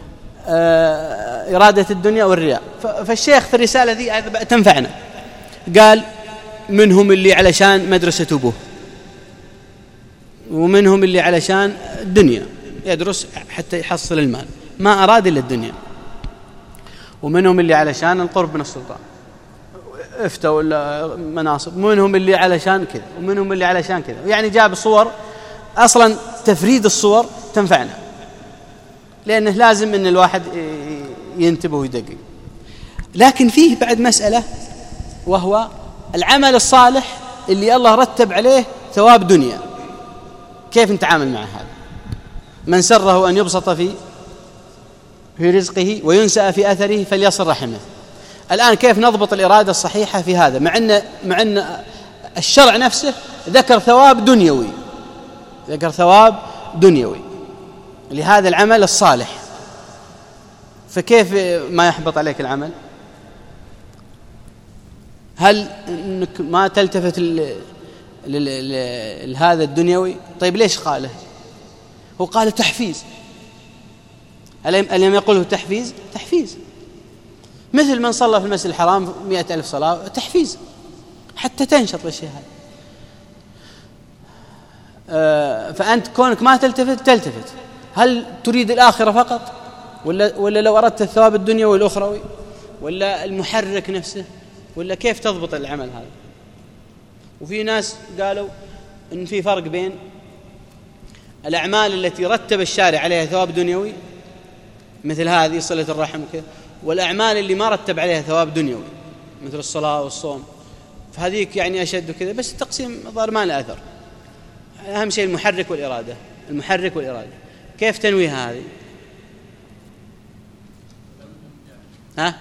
آه إرادة الدنيا والرياء. فالشيخ في الرسالة ذي تنفعنا، قال منهم اللي علشان مدرسة أبوه، ومنهم اللي علشان الدنيا يدرس حتى يحصل المال ما أراد إلا الدنيا، ومنهم اللي علشان القرب من السلطان افتى ولا مناصب، ومنهم اللي علشان كذا، ومنهم اللي علشان كذا. يعني جاب صور، أصلا تفريد الصور تنفعنا، لأنه لازم أن الواحد ينتبه ويدقق. لكن فيه بعد مسألة، وهو العمل الصالح اللي الله رتب عليه ثواب دنيا، كيف نتعامل مع هذا؟ من سره أن يبسط في في رزقه وينسأ في أثره فليصل رحمه. الآن كيف نضبط الإرادة الصحيحة في هذا، مع أن مع أن الشرع نفسه ذكر ثواب دنيوي، ذكر ثواب دنيوي لهذا العمل الصالح، فكيف ما يحبط عليك العمل؟ هل أنك ما تلتفت لهذا الدنيوي؟ طيب ليش قاله؟ هو قال تحفيز. ألم يقوله تحفيز؟ تحفيز، مثل من صلى في المسجد الحرام مئة ألف صلاة، تحفيز حتى تنشط بالشيء هذا. أه فأنت كونك ما تلتفت تلتفت، هل تريد الآخرة فقط، ولا, ولا لو أردت الثواب الدنيوي والأخروي، ولا المحرك نفسه، ولا كيف تضبط العمل هذا؟ وفي ناس قالوا إن في فرق بين الأعمال التي رتب الشارع عليها ثواب دنيوي مثل هذه صلة الرحم وكذا، والأعمال اللي ما رتب عليها ثواب دنيوي مثل الصلاة والصوم، فهذيك يعني أشد كذا. بس التقسيم ظهر ما له أثر. أهم شيء المحرك والإرادة، المحرك والإرادة. كيف تنويها هذه؟ ها؟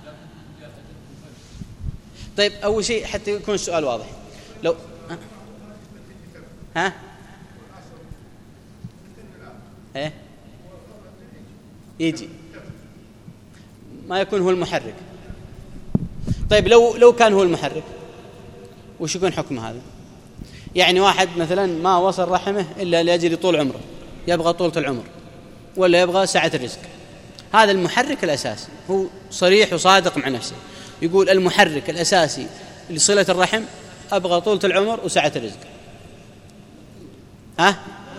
طيب أول شيء حتى يكون السؤال واضح، لو ها ايه يجي ما يكون هو المحرك. طيب لو لو كان هو المحرك وش يكون حكم هذا؟ يعني واحد مثلا ما وصل رحمه إلا لأجل طول عمره، يبغى طولة العمر ولا يبغى سعة الرزق، هذا المحرك الأساسي. هو صريح وصادق مع نفسه، يقول المحرك الأساسي لصلة الرحم أبغى طولة العمر وسعة الرزق. ها؟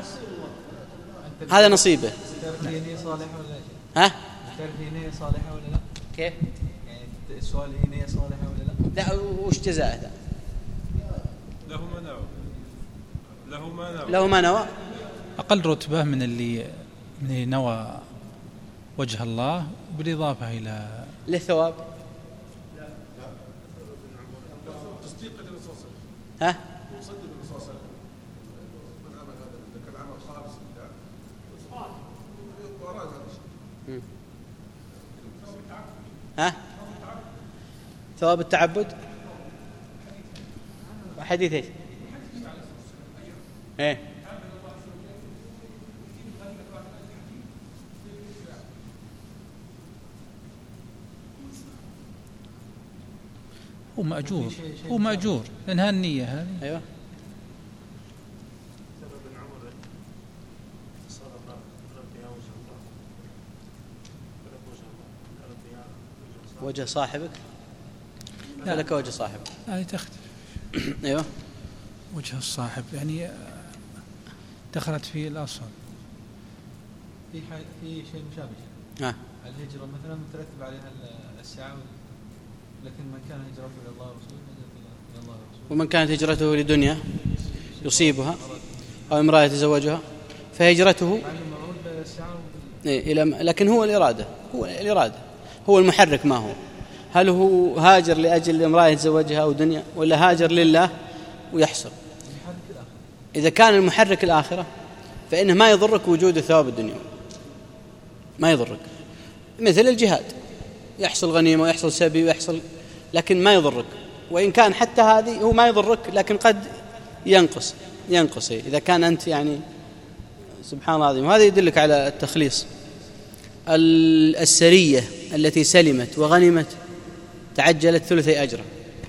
هذا نصيبه. ها؟ تعرف هي نية صالحة ولا لا؟ كيف؟ يعني السؤال هي نية صالحة ولا لا؟ لا، وش جزاءه ذا؟ له ما نوى له ما نوى له ما نوى أقل رتبة من اللي من اللي نوى وجه الله بالإضافة إلى للثواب. تصديق النبي صلى الله عليه وسلم. ها؟ وصدق النبي صلى الله عليه وسلم من عمل هذا إذا كان عمل خالص لله وأراد هذا الشيء. ها؟ ثواب التعبد. حديث ايش؟ ايه هو مأجور، هو مأجور لأنها النية هذه. ايوه. وجه صاحبك فلك وجه صاحبك. هذه تختلف. ايوه. وجه الصاحب يعني دخلت في الأصل. في في شيء مشابه. ها. الهجرة مثلا مترتب عليها السعي، لكن من كان هجرته إلى الله ورسوله إلى الله ورسوله. ومن كانت هجرته لدنيا يصيبها أو امرأة يتزوجها فهجرته إلى، لكن هو الإرادة، هو الإرادة هو المحرك. ما هو؟ هل هو هاجر لأجل امرأة يتزوجها أو دنيا، ولا هاجر لله ويحصل؟ إذا كان المحرك الآخرة فإنه ما يضرك وجود الثواب الدنيا، ما يضرك. مثل الجهاد، يحصل غنيمة ويحصل سبي ويحصل، لكن ما يضرك. وإن كان حتى هذه هو ما يضرك، لكن قد ينقص ينقص إذا كان أنت يعني سبحان الله العظيم. وهذا يدلك على التخليص. السرية التي سلمت وغنمت تعجلت ثلثي أجرها،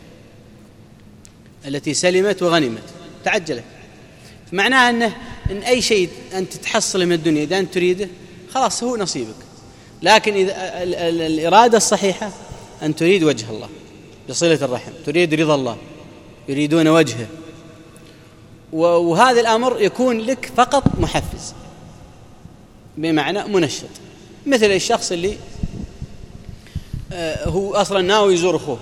التي سلمت وغنمت تعجلت، معناها أنه إن أي شيء أنت تحصل من الدنيا إذا أنت تريده خلاص هو نصيبك. لكن إذا الإرادة الصحيحة أن تريد وجه الله بصلة الرحم، تريد رضا الله، يريدون وجهه، وهذا الأمر يكون لك فقط محفز بمعنى منشط. مثل الشخص اللي هو أصلا ناوي يزور أخوه،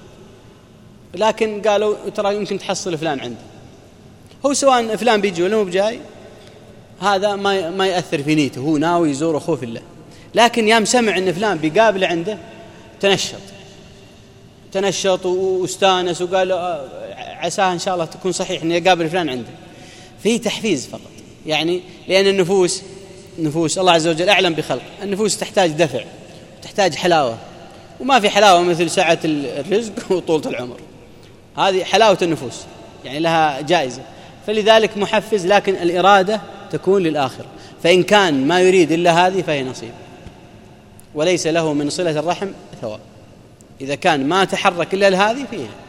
لكن قالوا ترى يمكن تحصل فلان عنده، هو سواء فلان بيجي ولا مو بجاي هذا ما ما يأثر في نيته، هو ناوي يزور أخوه في الله. لكن يوم سمع أن فلان بيقابل عنده تنشط تنشط واستانس وقال عساه إن شاء الله تكون صحيح أن يقابل فلان عنده. فيه تحفيز فقط، يعني لأن النفوس نفوس الله عز وجل أعلم بخلق، النفوس تحتاج دفع، تحتاج حلاوة، وما في حلاوة مثل سعة الرزق وطولة العمر. هذه حلاوة النفوس يعني لها جائزة، فلذلك محفز. لكن الإرادة تكون للآخرة، فإن كان ما يريد إلا هذه فهي نصيب، وليس له من صلة الرحم ثواب. إذا كان ما تحرك إلا لهذه فيها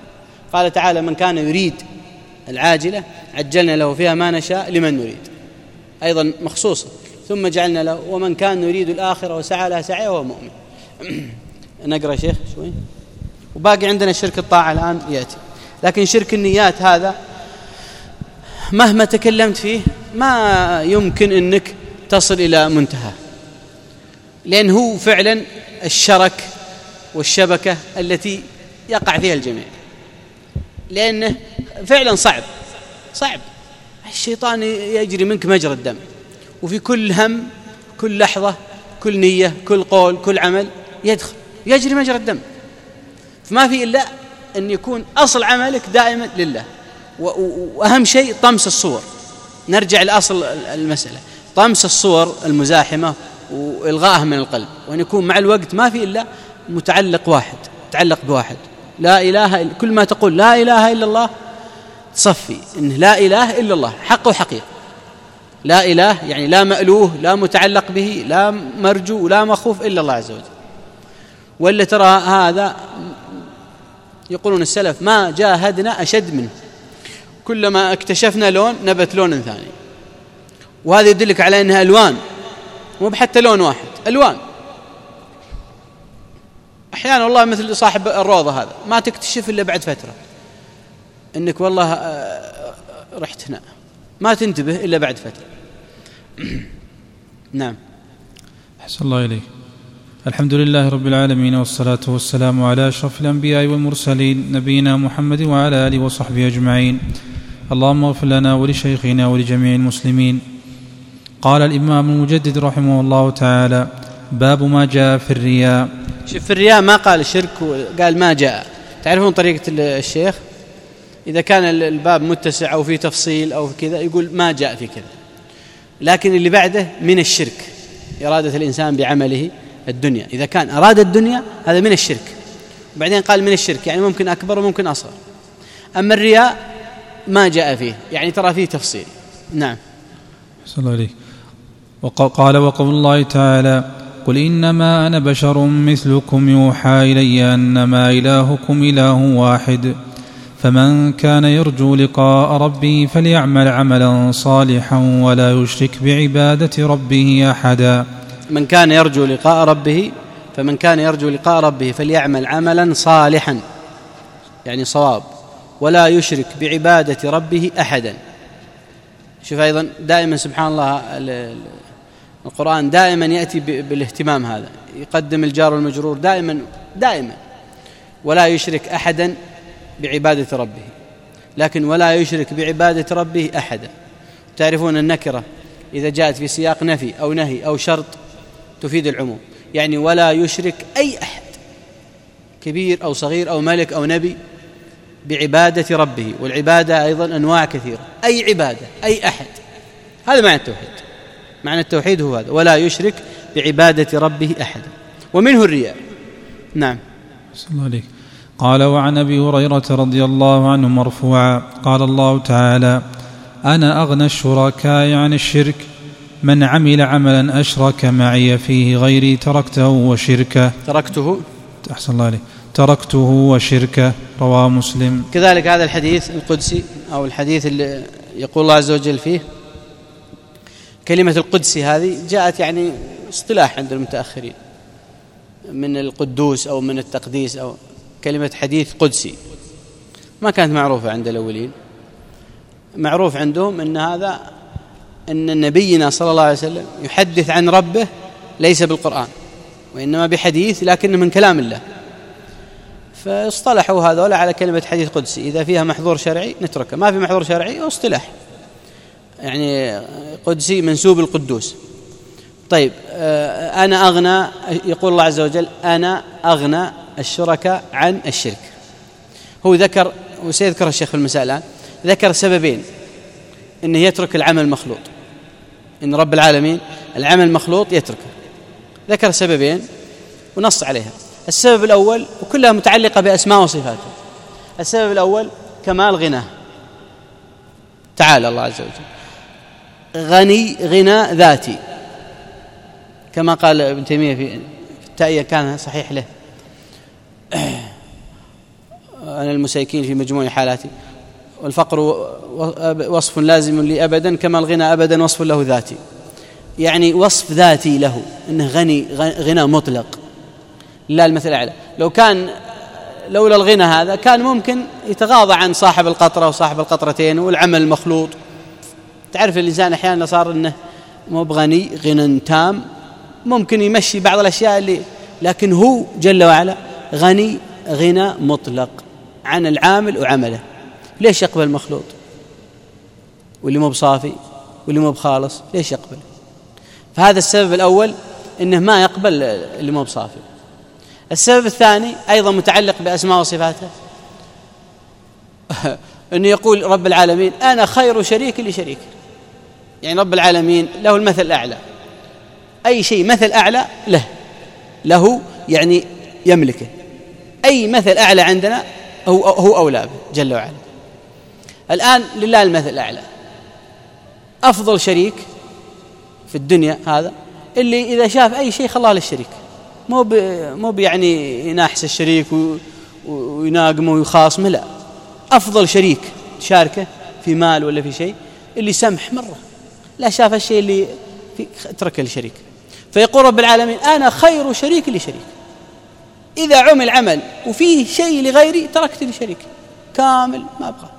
قال تعالى: من كان يريد العاجلة عجلنا له فيها ما نشاء لمن نريد، أيضا مخصوصة. ثم جعلنا له ومن كان يريد الآخرة وسعى لها سعيها وهو مؤمن. نقرأ شيخ شوي. وباقي عندنا شرك الطاعة الآن يأتي. لكن شرك النيات هذا مهما تكلمت فيه ما يمكن أنك تصل إلى منتهى، لأن هو فعلا الشرك والشبكة التي يقع فيها الجميع، لأنه فعلا صعب صعب. الشيطان يجري منك مجرى الدم، وفي كل هم، كل لحظة، كل نية، كل قول، كل عمل يدخل يجري مجرى الدم. فما في إلا أن يكون أصل عملك دائما لله. وأهم شيء طمس الصور. نرجع لأصل المسألة، طمس الصور المزاحمة وإلغائها من القلب، وأن يكون مع الوقت ما في إلا متعلق واحد، تعلق بواحد، لا إله إلا، كل ما تقول لا إله إلا الله تصفي إن لا إله إلا الله حق وحقيقة. لا إله يعني لا مألوه، لا متعلق به، لا مرجو، لا مخوف إلا الله عز وجل. ولا ترى هذا يقولون السلف: ما جاهدنا أشد منه، كلما اكتشفنا لون نبت لون ثاني. وهذا يدلك على أنها ألوان، مو بحتى لون واحد، ألوان. أحيانا والله مثل صاحب الروضة هذا ما تكتشف إلا بعد فترة إنك والله رحت هنا، ما تنتبه إلا بعد فترة. نعم. أحسن الله إليك. الحمد لله رب العالمين، والصلاة والسلام على أشرف الأنبياء والمرسلين نبينا محمد وعلى آله وصحبه أجمعين. اللهم اغفر لنا ولشيخنا ولجميع المسلمين. قال الإمام المجدد رحمه الله تعالى: باب ما جاء في الرياء. شوف، في الرياء ما قال شرك، قال ما جاء. تعرفون طريقة الشيخ إذا كان الباب متسع أو فيه تفصيل أو كذا يقول ما جاء في كذا، لكن اللي بعده من الشرك إرادة الإنسان بعمله الدنيا. إذا كان أراد الدنيا هذا من الشرك، وبعدين قال من الشرك يعني ممكن أكبر وممكن أصغر. أما الرياء ما جاء فيه، يعني ترى فيه تفصيل. نعم. صلى الله عليه. وقال وقول الله تعالى: قل إنما أنا بشر مثلكم يوحى إلي أنما إلهكم إله واحد فمن كان يرجو لقاء ربه فليعمل عملا صالحا ولا يشرك بعبادة ربه أحدا. من كان يرجو لقاء ربه فمن كان يرجو لقاء ربه فليعمل عملا صالحا، يعني صواب، ولا يشرك بعبادة ربه أحدا. شوف أيضا دائما سبحان الله القرآن دائما يأتي بالاهتمام هذا، يقدم الجار والمجرور دائما دائما. ولا يشرك أحدا بعبادة ربه، لكن ولا يشرك بعبادة ربه أحدا. تعرفون النكرة إذا جاءت في سياق نفي أو نهي أو شرط تفيد العموم، يعني ولا يشرك أي أحد كبير أو صغير أو ملك أو نبي بعبادة ربه. والعبادة أيضا أنواع كثيرة، أي عبادة، أي أحد. هذا معنى التوحيد. معنى التوحيد هو هذا، ولا يشرك بعبادة ربه أحدا. ومنه الرياء. نعم. صلى الله عليه. قال وعن أبي هريرة رضي الله عنه مرفوعا قال الله تعالى: أنا أغنى الشركاء عن الشرك من عمل عملا أشرك معي فيه غيري تركته وشركه. تركته أحسن الله عليه. تركته وشركه. رواه مسلم. كذلك هذا الحديث القدسي أو الحديث اللي يقول الله عز وجل فيه، كلمة القدسي هذه جاءت يعني اصطلاح عند المتأخرين من القدوس أو من التقديس، أو كلمة حديث قدسي ما كانت معروفة عند الأولين. معروف عندهم أن هذا أن نبينا صلى الله عليه وسلم يحدث عن ربه ليس بالقرآن وإنما بحديث لكنه من كلام الله، فاصطلحوا هذول على كلمة حديث قدسي. إذا فيها محظور شرعي نتركه، ما في محظور شرعي اصطلاح، يعني قدسي منسوب القدوس. طيب أنا أغنى، يقول الله عز وجل: أنا أغنى الشركاء عن الشرك. هو ذكر، وسيذكر الشيخ في المسائل الآن، ذكر سببين إنه يترك العمل المخلوط، إن رب العالمين العمل المخلوط يتركه. ذكر سببين ونص عليها. السبب الأول، وكلها متعلقة بأسماء وصفاته، السبب الأول كمال غناه تعالى الله عز وجل، غني غنى ذاتي، كما قال ابن تيمية في التأية كان صحيح له: أنا المسيكين في مجموع حالاتي، والفقر وصف لازم لي أبدا كما الغنى أبدا وصف له ذاتي، يعني وصف ذاتي له إنه غني غنى مطلق لا المثل الأعلى. لو كان لولا الغنى هذا كان ممكن يتغاضى عن صاحب القطرة وصاحب القطرتين والعمل المخلوط. تعرف الإنسان أحيانا صار إنه مو بغني غنى تام، ممكن يمشي بعض الأشياء اللي، لكن هو جل وعلا غني غنى مطلق عن العامل وعمله. ليش يقبل المخلوط واللي مو بصافي واللي مو بخالص؟ ليش يقبل؟ فهذا السبب الأول إنه ما يقبل اللي مو بصافي. السبب الثاني أيضا متعلق بأسماء وصفاته، أنه يقول رب العالمين أنا خير شريك لشريك، يعني رب العالمين له المثل الأعلى، أي شيء مثل أعلى له له يعني يملكه، أي مثل أعلى عندنا هو هو أولى به جل وعلا. الآن لله المثل الأعلى، أفضل شريك في الدنيا هذا اللي إذا شاف أي شيء خلاه للشريك، مو مو يعني يناحس الشريك ويناقمه ويخاصمه، لا، أفضل شريك تشاركه في مال ولا في شيء اللي سمح مرة، لا شاف الشيء اللي اتركه للشريك. فيقول رب العالمين أنا خير شريك لشريك، إذا عمل عمل وفيه شيء لغيري تركت لشريك كامل ما أبغى.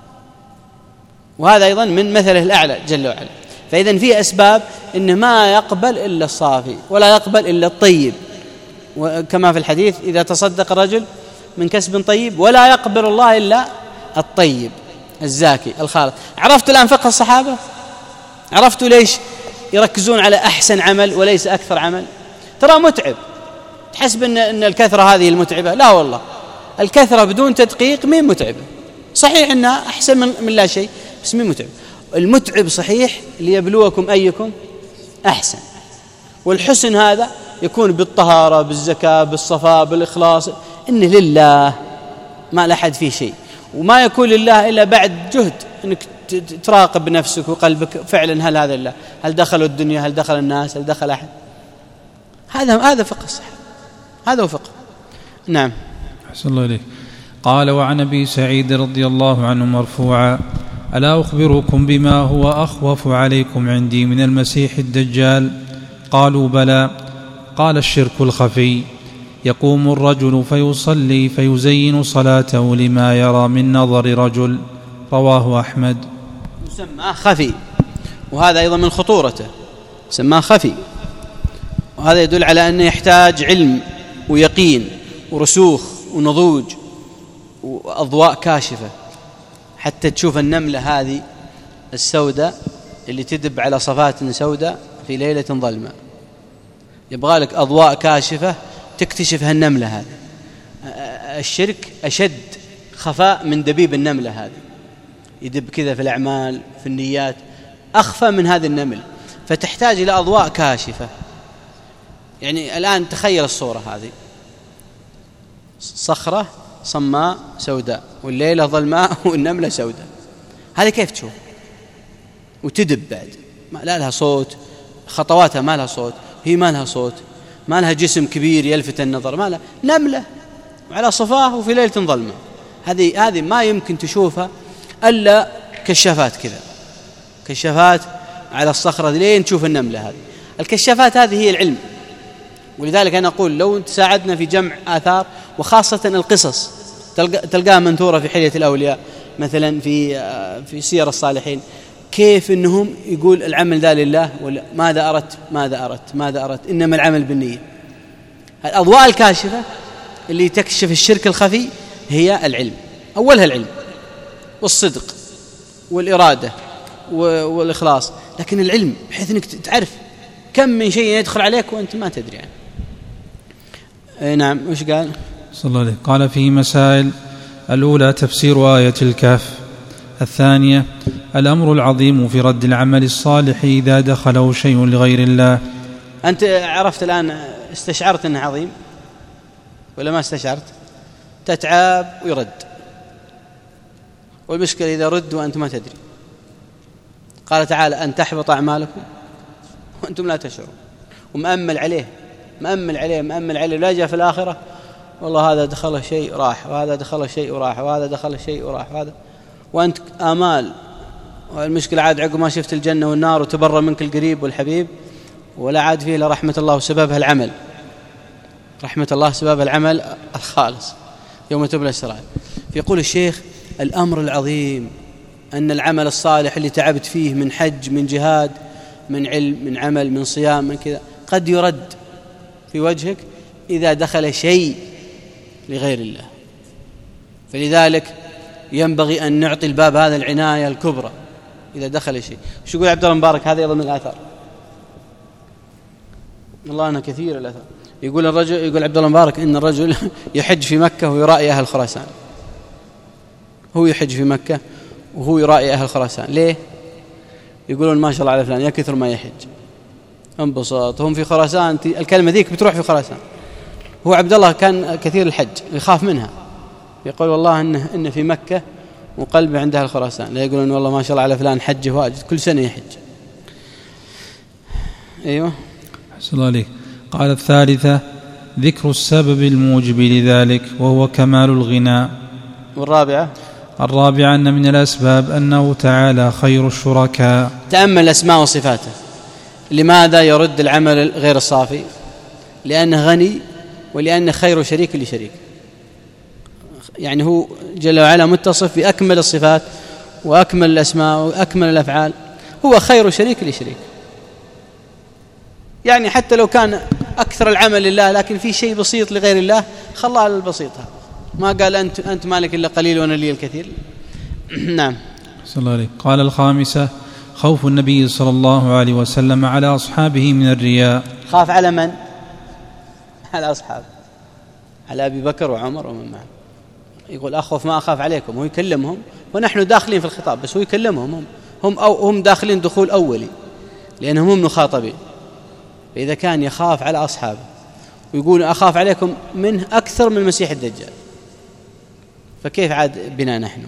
وهذا أيضا من مثله الأعلى جل وعلا. فإذا فيه أسباب إنه ما يقبل إلا الصافي ولا يقبل إلا الطيب، وكما في الحديث إذا تصدق الرجل من كسب طيب ولا يقبل الله إلا الطيب الزاكي الخالص. عرفتوا الآن فقه الصحابة؟ عرفتوا ليش يركزون على أحسن عمل وليس أكثر عمل؟ ترى متعب، تحسب إن, إن الكثرة هذه المتعبة، لا والله، الكثرة بدون تدقيق مين متعبة؟ صحيح إنها أحسن من, من لا شيء، بس مين متعب؟ المتعب صحيح ليبلوكم أيكم أحسن، والحسن هذا يكون بالطهارة بالزكاة بالصفاء بالإخلاص، إنه لله ما لأحد فيه شيء، وما يكون لله إلا بعد جهد إنك تراقب نفسك وقلبك فعلا هل هذا الله، هل دخلوا الدنيا، هل دخل الناس، هل دخل أحد. هذا هذا فقه الصح، هذا هو فقه. نعم. أحسن الله إليك. قال وعن أبي سعيد رضي الله عنه مرفوعا ألا أخبركم بما هو أخوف عليكم عندي من المسيح الدجال؟ قالوا بلى. قال الشرك الخفي، يقوم الرجل فيصلي فيزين صلاته لما يرى من نظر رجل. رواه أحمد. يسمى خفي، وهذا أيضا من خطورته، سماه خفي، وهذا يدل على أنه يحتاج علم ويقين ورسوخ ونضوج وأضواء كاشفة حتى تشوف النملة هذه السوداء اللي تدب على صفات سوداء في ليلة ظلمة، يبغى لك أضواء كاشفة تكتشف هالنملة هذه. الشرك أشد خفاء من دبيب النملة هذه، يدب كذا في الأعمال في النيات، أخفى من هذا النمل، فتحتاج إلى أضواء كاشفة. يعني الآن تخيل الصورة هذه، صخرة صماء سوداء والليلة ظلماء والنملة سوداء، هذه كيف تشوف؟ وتدب بعد، ما لا لها صوت، خطواتها ما لها صوت، هي ما لها صوت، ما لها جسم كبير يلفت النظر، ما لها، نملة على صفاه وفي ليلة ظلمة. هذه هذه ما يمكن تشوفها إلا كشافات كذا، كشافات على الصخرة لين تشوف النملة هذه. الكشافات هذه هي العلم، ولذلك أنا أقول لو تساعدنا في جمع آثار، وخاصة القصص تلقاها منثورة في حلية الأولياء مثلا، في في سير الصالحين، كيف إنهم يقول العمل ذا لله، ولا ماذا أردت ماذا أردت ماذا أردت، إنما العمل بالنية. الأضواء الكاشفة اللي تكشف الشرك الخفي هي العلم، أولها العلم والصدق والإرادة والإخلاص، لكن العلم بحيث أنك تعرف كم من شيء يدخل عليك وأنت ما تدري عنه. يعني. نعم. وش قال؟ صلى الله عليه. قال فيه مسائل: الأولى تفسير آية الكهف. الثانية الأمر العظيم في رد العمل الصالح إذا دخله شيء لغير الله. أنت عرفت الآن، استشعرت أنه عظيم ولا ما استشعرت؟ تتعب ويرد، والمشكلة إذا رد وأنت ما تدري. قال تعالى أن تحبط أعمالكم وأنتم لا تشعرون، ومأمل عليه مأمل عليه مأمل عليه، لا جاء في الآخرة والله هذا دخله شيء راح، وهذا دخله شيء وراح، وهذا دخله شيء وراح، وهذا وأنت آمال، والمشكلة عاد عقب ما شفت الجنة والنار وتبرى منك القريب والحبيب، ولا عاد فيه إلا رحمة الله وسببها العمل، رحمة الله سبب العمل الخالص يوم تبلى السرائر. فيقول الشيخ الأمر العظيم أن العمل الصالح اللي تعبت فيه من حج، من جهاد، من علم، من عمل، من صيام، من كذا، قد يرد في وجهك إذا دخل شيء لغير الله. فلذلك ينبغي أن نعطي الباب هذا العناية الكبرى إذا دخل شيء. شو يقول عبد الله المبارك؟ هذا أيضا من الآثار، والله أنا كثير الآثار. يقول الرجل، يقول عبد الله المبارك إن الرجل يحج في مكة ويرائي أهل خراسان، هو يحج في مكة وهو يرائي أهل خراسان. ليه؟ يقولون ما شاء الله على فلان يكثر ما يحج، انبسط، هم في خراسان، الكلمة ذيك بتروح في خراسان. هو عبد الله كان كثير الحج يخاف منها، يقول والله إنه إن في مكة وقلبه عند أهل خراسان. لا يقولون والله ما شاء الله على فلان حج واجد كل سنة يحج. أيوة أحسن الله عليك. قال الثالثة ذكر السبب الموجب لذلك وهو كمال الغنى. والرابعة الرابعة أن من الأسباب أنه تعالى خير الشركاء. تأمل أسماء وصفاته. لماذا يرد العمل غير الصافي؟ لأنه غني، ولأنه خير شريك لشريك، يعني هو جل وعلا متصف بأكمل الصفات وأكمل الأسماء وأكمل الأفعال، هو خير شريك لشريك. يعني حتى لو كان أكثر العمل لله لكن في شيء بسيط لغير الله، خلاه على البسيط هذا، ما قال أنت أنت مالك إلا قليل وأنا لي الكثير. نعم. صلى الله عليه. قال الخامسة خوف النبي صلى الله عليه وسلم على أصحابه من الرياء. خاف على من؟ على أصحابه، على أبي بكر وعمر ومن معه. يقول أخوف ما أخاف عليكم، هو يكلمهم ونحن داخلين في الخطاب، بس هو يكلمهم هم هم, أو هم داخلين دخول أولي لأنهم هم مخاطبين. فإذا كان يخاف على أصحابه ويقول أخاف عليكم منه أكثر من المسيح الدجال، فكيف عاد بنا نحن؟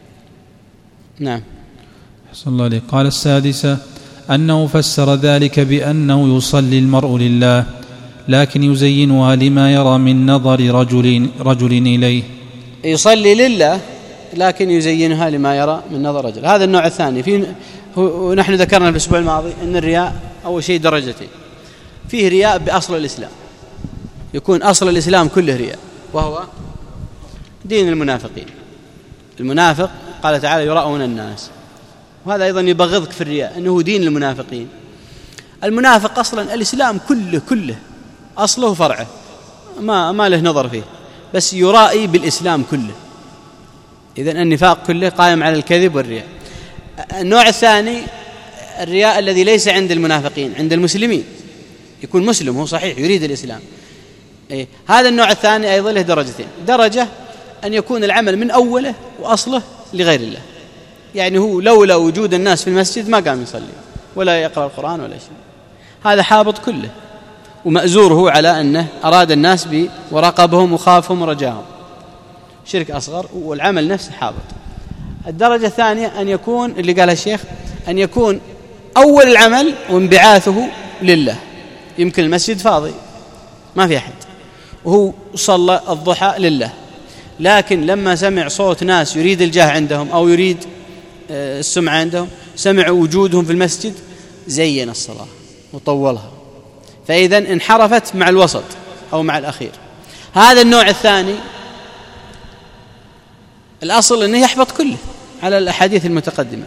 نعم. صلى الله عليه. قال السادسة أنه فسر ذلك بأنه يصلي المرء لله لكن يزينها لما يرى من نظر رجل, رجل إليه. يصلي لله لكن يزينها لما يرى من نظر رجل. هذا النوع الثاني. في ونحن ذكرنا الأسبوع الماضي أن الرياء أول شيء درجتين. فيه رياء بأصل الإسلام، يكون أصل الإسلام كله رياء، وهو دين المنافقين. المنافق قال تعالى يراؤون الناس، وهذا أيضا يبغضك في الرياء أنه دين المنافقين. المنافق أصلا الإسلام كله كله أصله فرعه ما, ما له نظر فيه، بس يرائي بالإسلام كله. إذن النفاق كله قائم على الكذب والرياء. النوع الثاني الرياء الذي ليس عند المنافقين، عند المسلمين، يكون مسلم هو صحيح يريد الإسلام. إيه؟ هذا النوع الثاني أيضا له درجتين. درجة أن يكون العمل من أوله وأصله لغير الله، يعني هو لولا وجود الناس في المسجد ما قام يصلي ولا يقرأ القرآن ولا شيء، هذا حابط كله، ومأزور هو على أنه أراد الناس بي ورقبهم وخافهم ورجاهم، شرك أصغر، والعمل نفسه حابط. الدرجة الثانية أن يكون اللي قالها الشيخ أن يكون أول العمل وانبعاثه لله، يمكن المسجد فاضي ما في أحد وهو صلى الضحى لله، لكن لما سمع صوت ناس يريد الجاه عندهم أو يريد السمعة عندهم، سمع وجودهم في المسجد زين الصلاة وطولها، فإذا انحرفت مع الوسط أو مع الأخير. هذا النوع الثاني الأصل أنه يحبط كله على الأحاديث المتقدمة.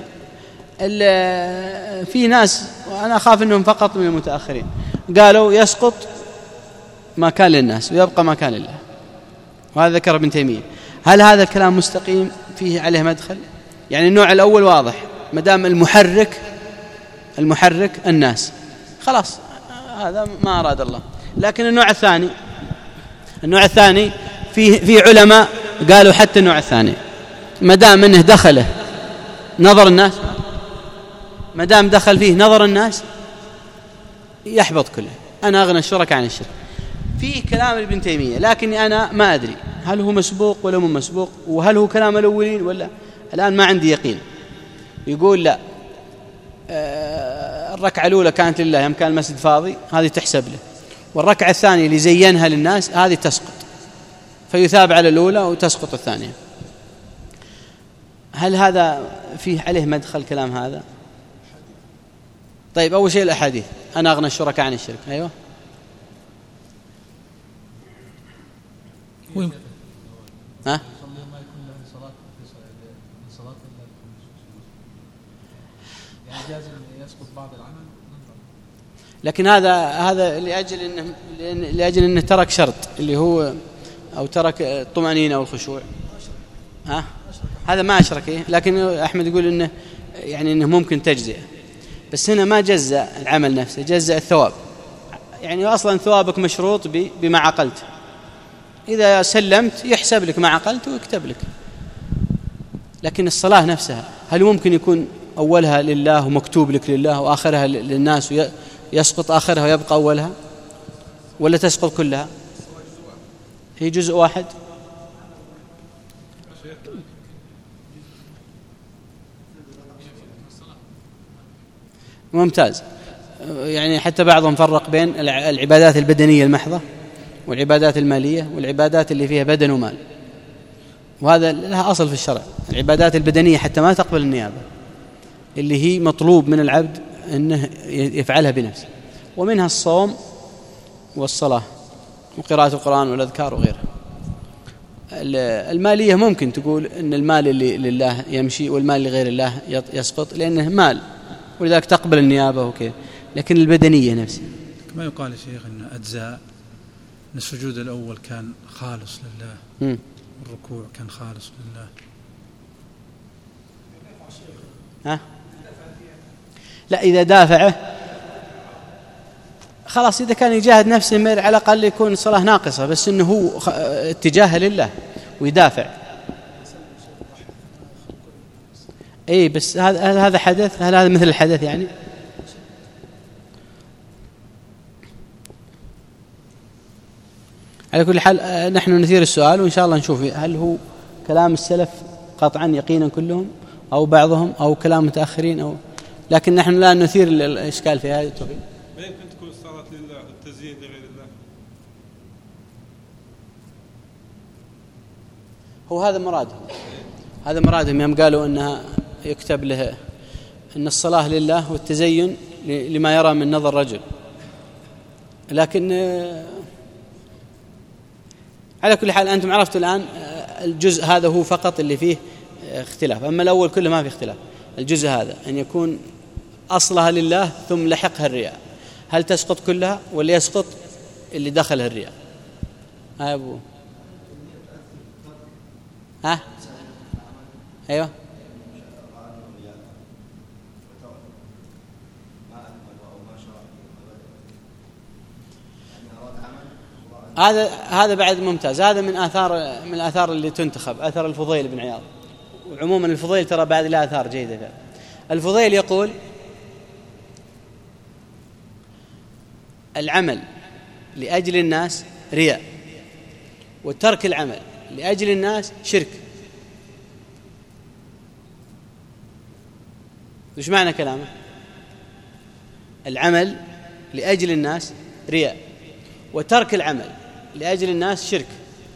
في ناس وأنا أخاف أنهم فقط من المتأخرين قالوا يسقط ما كان للناس ويبقى ما كان لله، وهذا ذكر ابن تيمية. هل هذا الكلام مستقيم فيه عليه مدخل؟ يعني النوع الأول واضح، مدام المحرك المحرك الناس خلاص هذا ما أراد الله. لكن النوع الثاني النوع الثاني في في علماء قالوا حتى النوع الثاني مدام انه دخله نظر الناس، مدام دخل فيه نظر الناس يحبط كله. أنا أغنى الشركاء عن الشرك. فيه كلام ابن تيمية لكني أنا ما أدري هل هو مسبوق ولا مو مسبوق، وهل هو كلام الأولين ولا الآن ما عندي يقين. يقول لا الركعة الأولى كانت لله يوم كان المسجد فاضي، هذه تحسب له، والركعة الثانية اللي زينها للناس هذه تسقط. فيثاب على الأولى وتسقط الثانية. هل هذا فيه عليه مدخل كلام هذا؟ طيب، أول شيء الأحاديث، أنا أغنى الشركاء عن الشرك. أيوة. ها؟ لكن هذا هذا لأجل إنه لأجل إنه ترك شرط اللي هو أو ترك الطمأنينة أو الخشوع. ها؟ هذا ما أشرك إيه؟ لكن أحمد يقول إنه يعني إنه ممكن تجزئ، بس هنا ما جزأ العمل نفسه، جزأ الثواب. يعني أصلا ثوابك مشروط بما عقلت، إذا سلمت يحسب لك ما عقلت ويكتب لك. لكن الصلاة نفسها هل ممكن يكون أولها لله ومكتوب لك لله وآخرها للناس ويسقط آخرها ويبقى أولها، ولا تسقط كلها؟ هي جزء واحد. ممتاز. يعني حتى بعضهم فرق بين العبادات البدنية المحضة والعبادات المالية والعبادات اللي فيها بدن ومال، وهذا لها أصل في الشرع. العبادات البدنية حتى ما تقبل النيابة، اللي هي مطلوب من العبد أنه يفعلها بنفسه، ومنها الصوم والصلاة وقراءة القرآن والأذكار وغيرها. المالية ممكن تقول أن المال اللي لله يمشي والمال لغير الله يسقط لأنه مال، ولذلك تقبل النيابة وكذا. لكن البدنية نفسها كما يقال يا شيخ أن أجزاء أن السجود الأول كان خالص لله م. والركوع كان خالص لله. ها؟ لا، إذا دافعه خلاص، إذا كان يجاهد نفسه على الأقل يكون صلاة ناقصة، بس إنه هو اتجاه لله ويدافع. إيه، بس هذا هذا حدث، هل هذا مثل الحدث يعني؟ على كل حال نحن نثير السؤال، وإن شاء الله نشوف هل هو كلام السلف قطعا يقينا كلهم أو بعضهم أو كلام متأخرين، أو لكن نحن لا نثير الإشكال في هذا التوفيق. ما يمكن تكون الصلاة لله والتزيين لغير الله. هو هذا مرادهم، هذا مرادهم يوم قالوا أنها يكتب له أن الصلاة لله والتزين لما يرى من نظر رجل. لكن على كل حال أنتم عرفتوا الآن الجزء هذا هو فقط اللي فيه اختلاف، أما الأول كله ما فيه اختلاف. الجزء هذا أن يكون أصلها لله ثم لحقها الرياء، هل تسقط كلها ولا يسقط اللي دخلها الرياء؟ ها أبو ها أيوة. هذا هذا بعد ممتاز. هذا من آثار من الآثار اللي تنتخب، أثر الفضيل بن عياض. وعموما الفضيل ترى بعد له آثار جيدة فعلا. الفضيل يقول: العمل لأجل الناس رياء، وترك العمل لأجل الناس شرك. وش معنى كلامه؟ العمل لأجل الناس رياء، وترك العمل لأجل الناس شرك.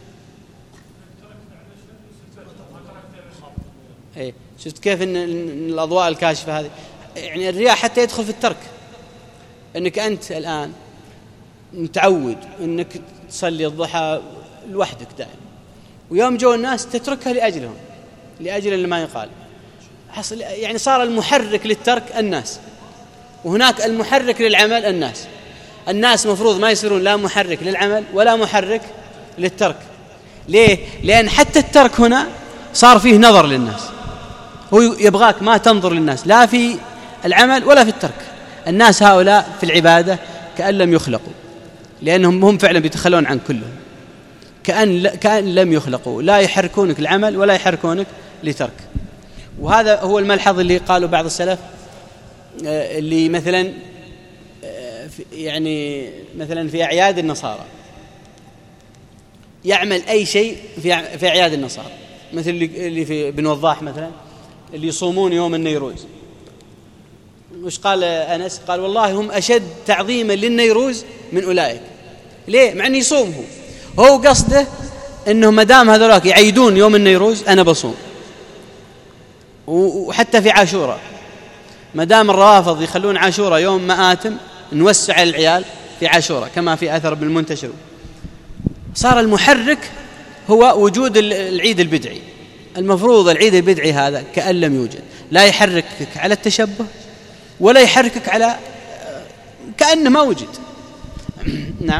إيه، شفت كيف إن الأضواء الكاشفة هذه، يعني الرياء حتى يدخل في الترك. إنك أنت الآن متعود إنك تصلي الضحى لوحدك دائما، ويوم جو الناس تتركها لأجلهم، لأجل اللي ما يقال. حصل يعني صار المحرك للترك الناس، وهناك المحرك للعمل الناس. الناس مفروض ما يصيرون لا محرك للعمل ولا محرك للترك. ليه؟ لأن حتى الترك هنا صار فيه نظر للناس، هو يبغاك ما تنظر للناس لا في العمل ولا في الترك. الناس هؤلاء في العبادة كأن لم يخلقوا، لأنهم هم فعلا بيتخلون عن كلهم، كأن, كأن لم يخلقوا، لا يحركونك للعمل ولا يحركونك لترك. وهذا هو الملحظ اللي قالوا بعض السلف، اللي مثلا يعني مثلا في أعياد النصارى يعمل أي شيء في في أعياد النصارى، مثل اللي في بن وضاح مثلا اللي يصومون يوم النيروز. وش قال أنس؟ قال: والله هم أشد تعظيما للنيروز من أولئك. ليه؟ مع أن يصوم هو هو قصده إنه مدام هذولاك يعيدون يوم النيروز أنا بصوم. وحتى في عاشوراء مدام الروافض يخلون عاشوراء يوم مآتم نوسع العيال في عاشوراء كما في أثر بالمنتشر. صار المحرك هو وجود العيد البدعي. المفروض العيد البدعي هذا كأن لم يوجد، لا يحركك على التشبه ولا يحركك على كأنه ما وجد. نعم.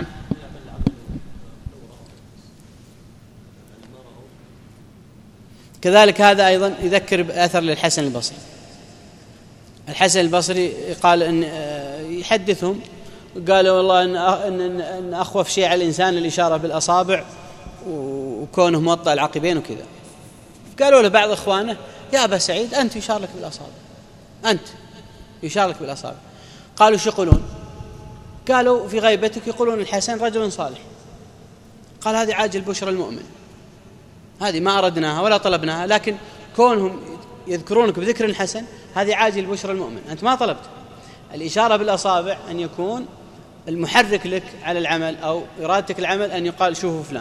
كذلك هذا أيضا يذكر بأثر للحسن البصري. الحسن البصري قال إن يحدثهم قالوا والله إن, إن أخوف شيء على الإنسان الإشارة بالأصابع وكونه موطأ العقبين وكذا. قالوا له بعض إخوانه يا أبا سعيد أنت يشار لك بالأصابع، أنت يشار لك بالأصابع. قالوا شو يقولون؟ قالوا في غيبتك يقولون الحسن رجل صالح. قال هذه عاجل بشرى المؤمن، هذه ما أردناها ولا طلبناها، لكن كونهم يذكرونك بذكر الحسن هذه عاجل بشرى المؤمن، أنت ما طلبت. الإشارة بالأصابع أن يكون المحرك لك على العمل أو إرادتك العمل أن يقال شوفوا فلان.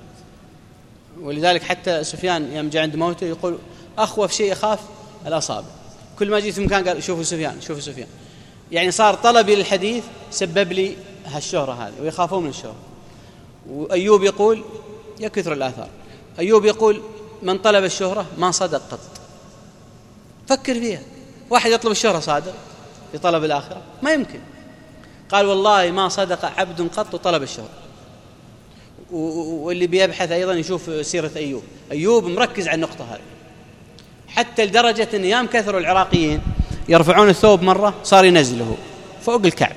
ولذلك حتى سفيان يوم جاء عند موته يقول أخوف شيء يخاف الأصابع. كل ما جيت في مكان قال شوفوا سفيان شوفوا سفيان. يعني صار طلبي للحديث سبب لي هالشهرة هذه ويخافون من الشهرة. وأيوب يقول يكثر الآثار، أيوب يقول من طلب الشهرة ما صدق قط. فكر فيها، واحد يطلب الشهرة صادق في طلب الآخرة؟ ما يمكن. قال والله ما صدق عبد قط طلب الشهرة. واللي بيبحث أيضا يشوف سيرة أيوب، أيوب مركز على النقطة هذه، حتى لدرجة أن أيام كثروا العراقيين يرفعون الثوب مرة صار ينزله فوق الكعب.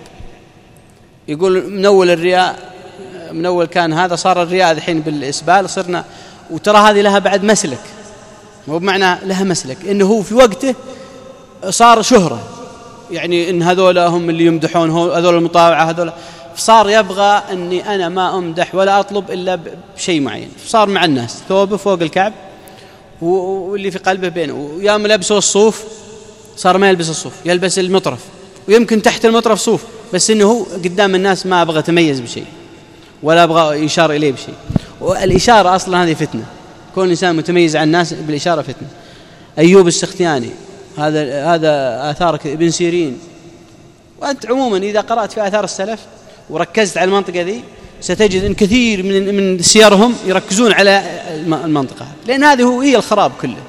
يقول من أول الرياء، من أول كان هذا صار الرياء الحين بالإسبال صرنا. وترى هذه لها بعد مسلك، مو بمعنى لها مسلك إنه هو في وقته صار شهرة، يعني إن هذول هم اللي يمدحون، هذول المطاوعة هذول. صار يبغى أني أنا ما أمدح ولا أطلب إلا بشيء معين. صار مع الناس ثوبه فوق الكعب واللي في قلبه بينه. ويا ملبسه الصوف صار ما يلبس الصوف، يلبس المطرف، ويمكن تحت المطرف صوف، بس إنه هو قدام الناس ما أبغى تميز بشيء ولا أبغى يشار إليه بشيء. والإشارة أصلا هذه فتنة، كون الإنسان متميز عن الناس بالإشارة فتنة. أيوب السختياني هذا هذا آثار ابن سيرين. وأنت عموما إذا قرأت في آثار السلف وركزت على المنطقة ذي ستجد أن كثير من من سيرهم يركزون على المنطقة، لأن هذه هو هي الخراب كله.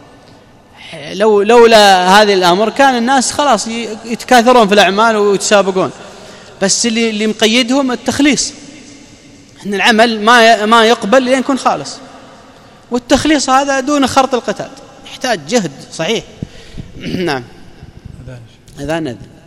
لو لولا هذه الأمر كان الناس خلاص يتكاثرون في الأعمال ويتسابقون، بس اللي اللي مقيدهم التخليص. إن العمل ما ما يقبل لين يكون خالص، والتخليص هذا دون خرط القتاد يحتاج جهد صحيح. نعم. إذا نذ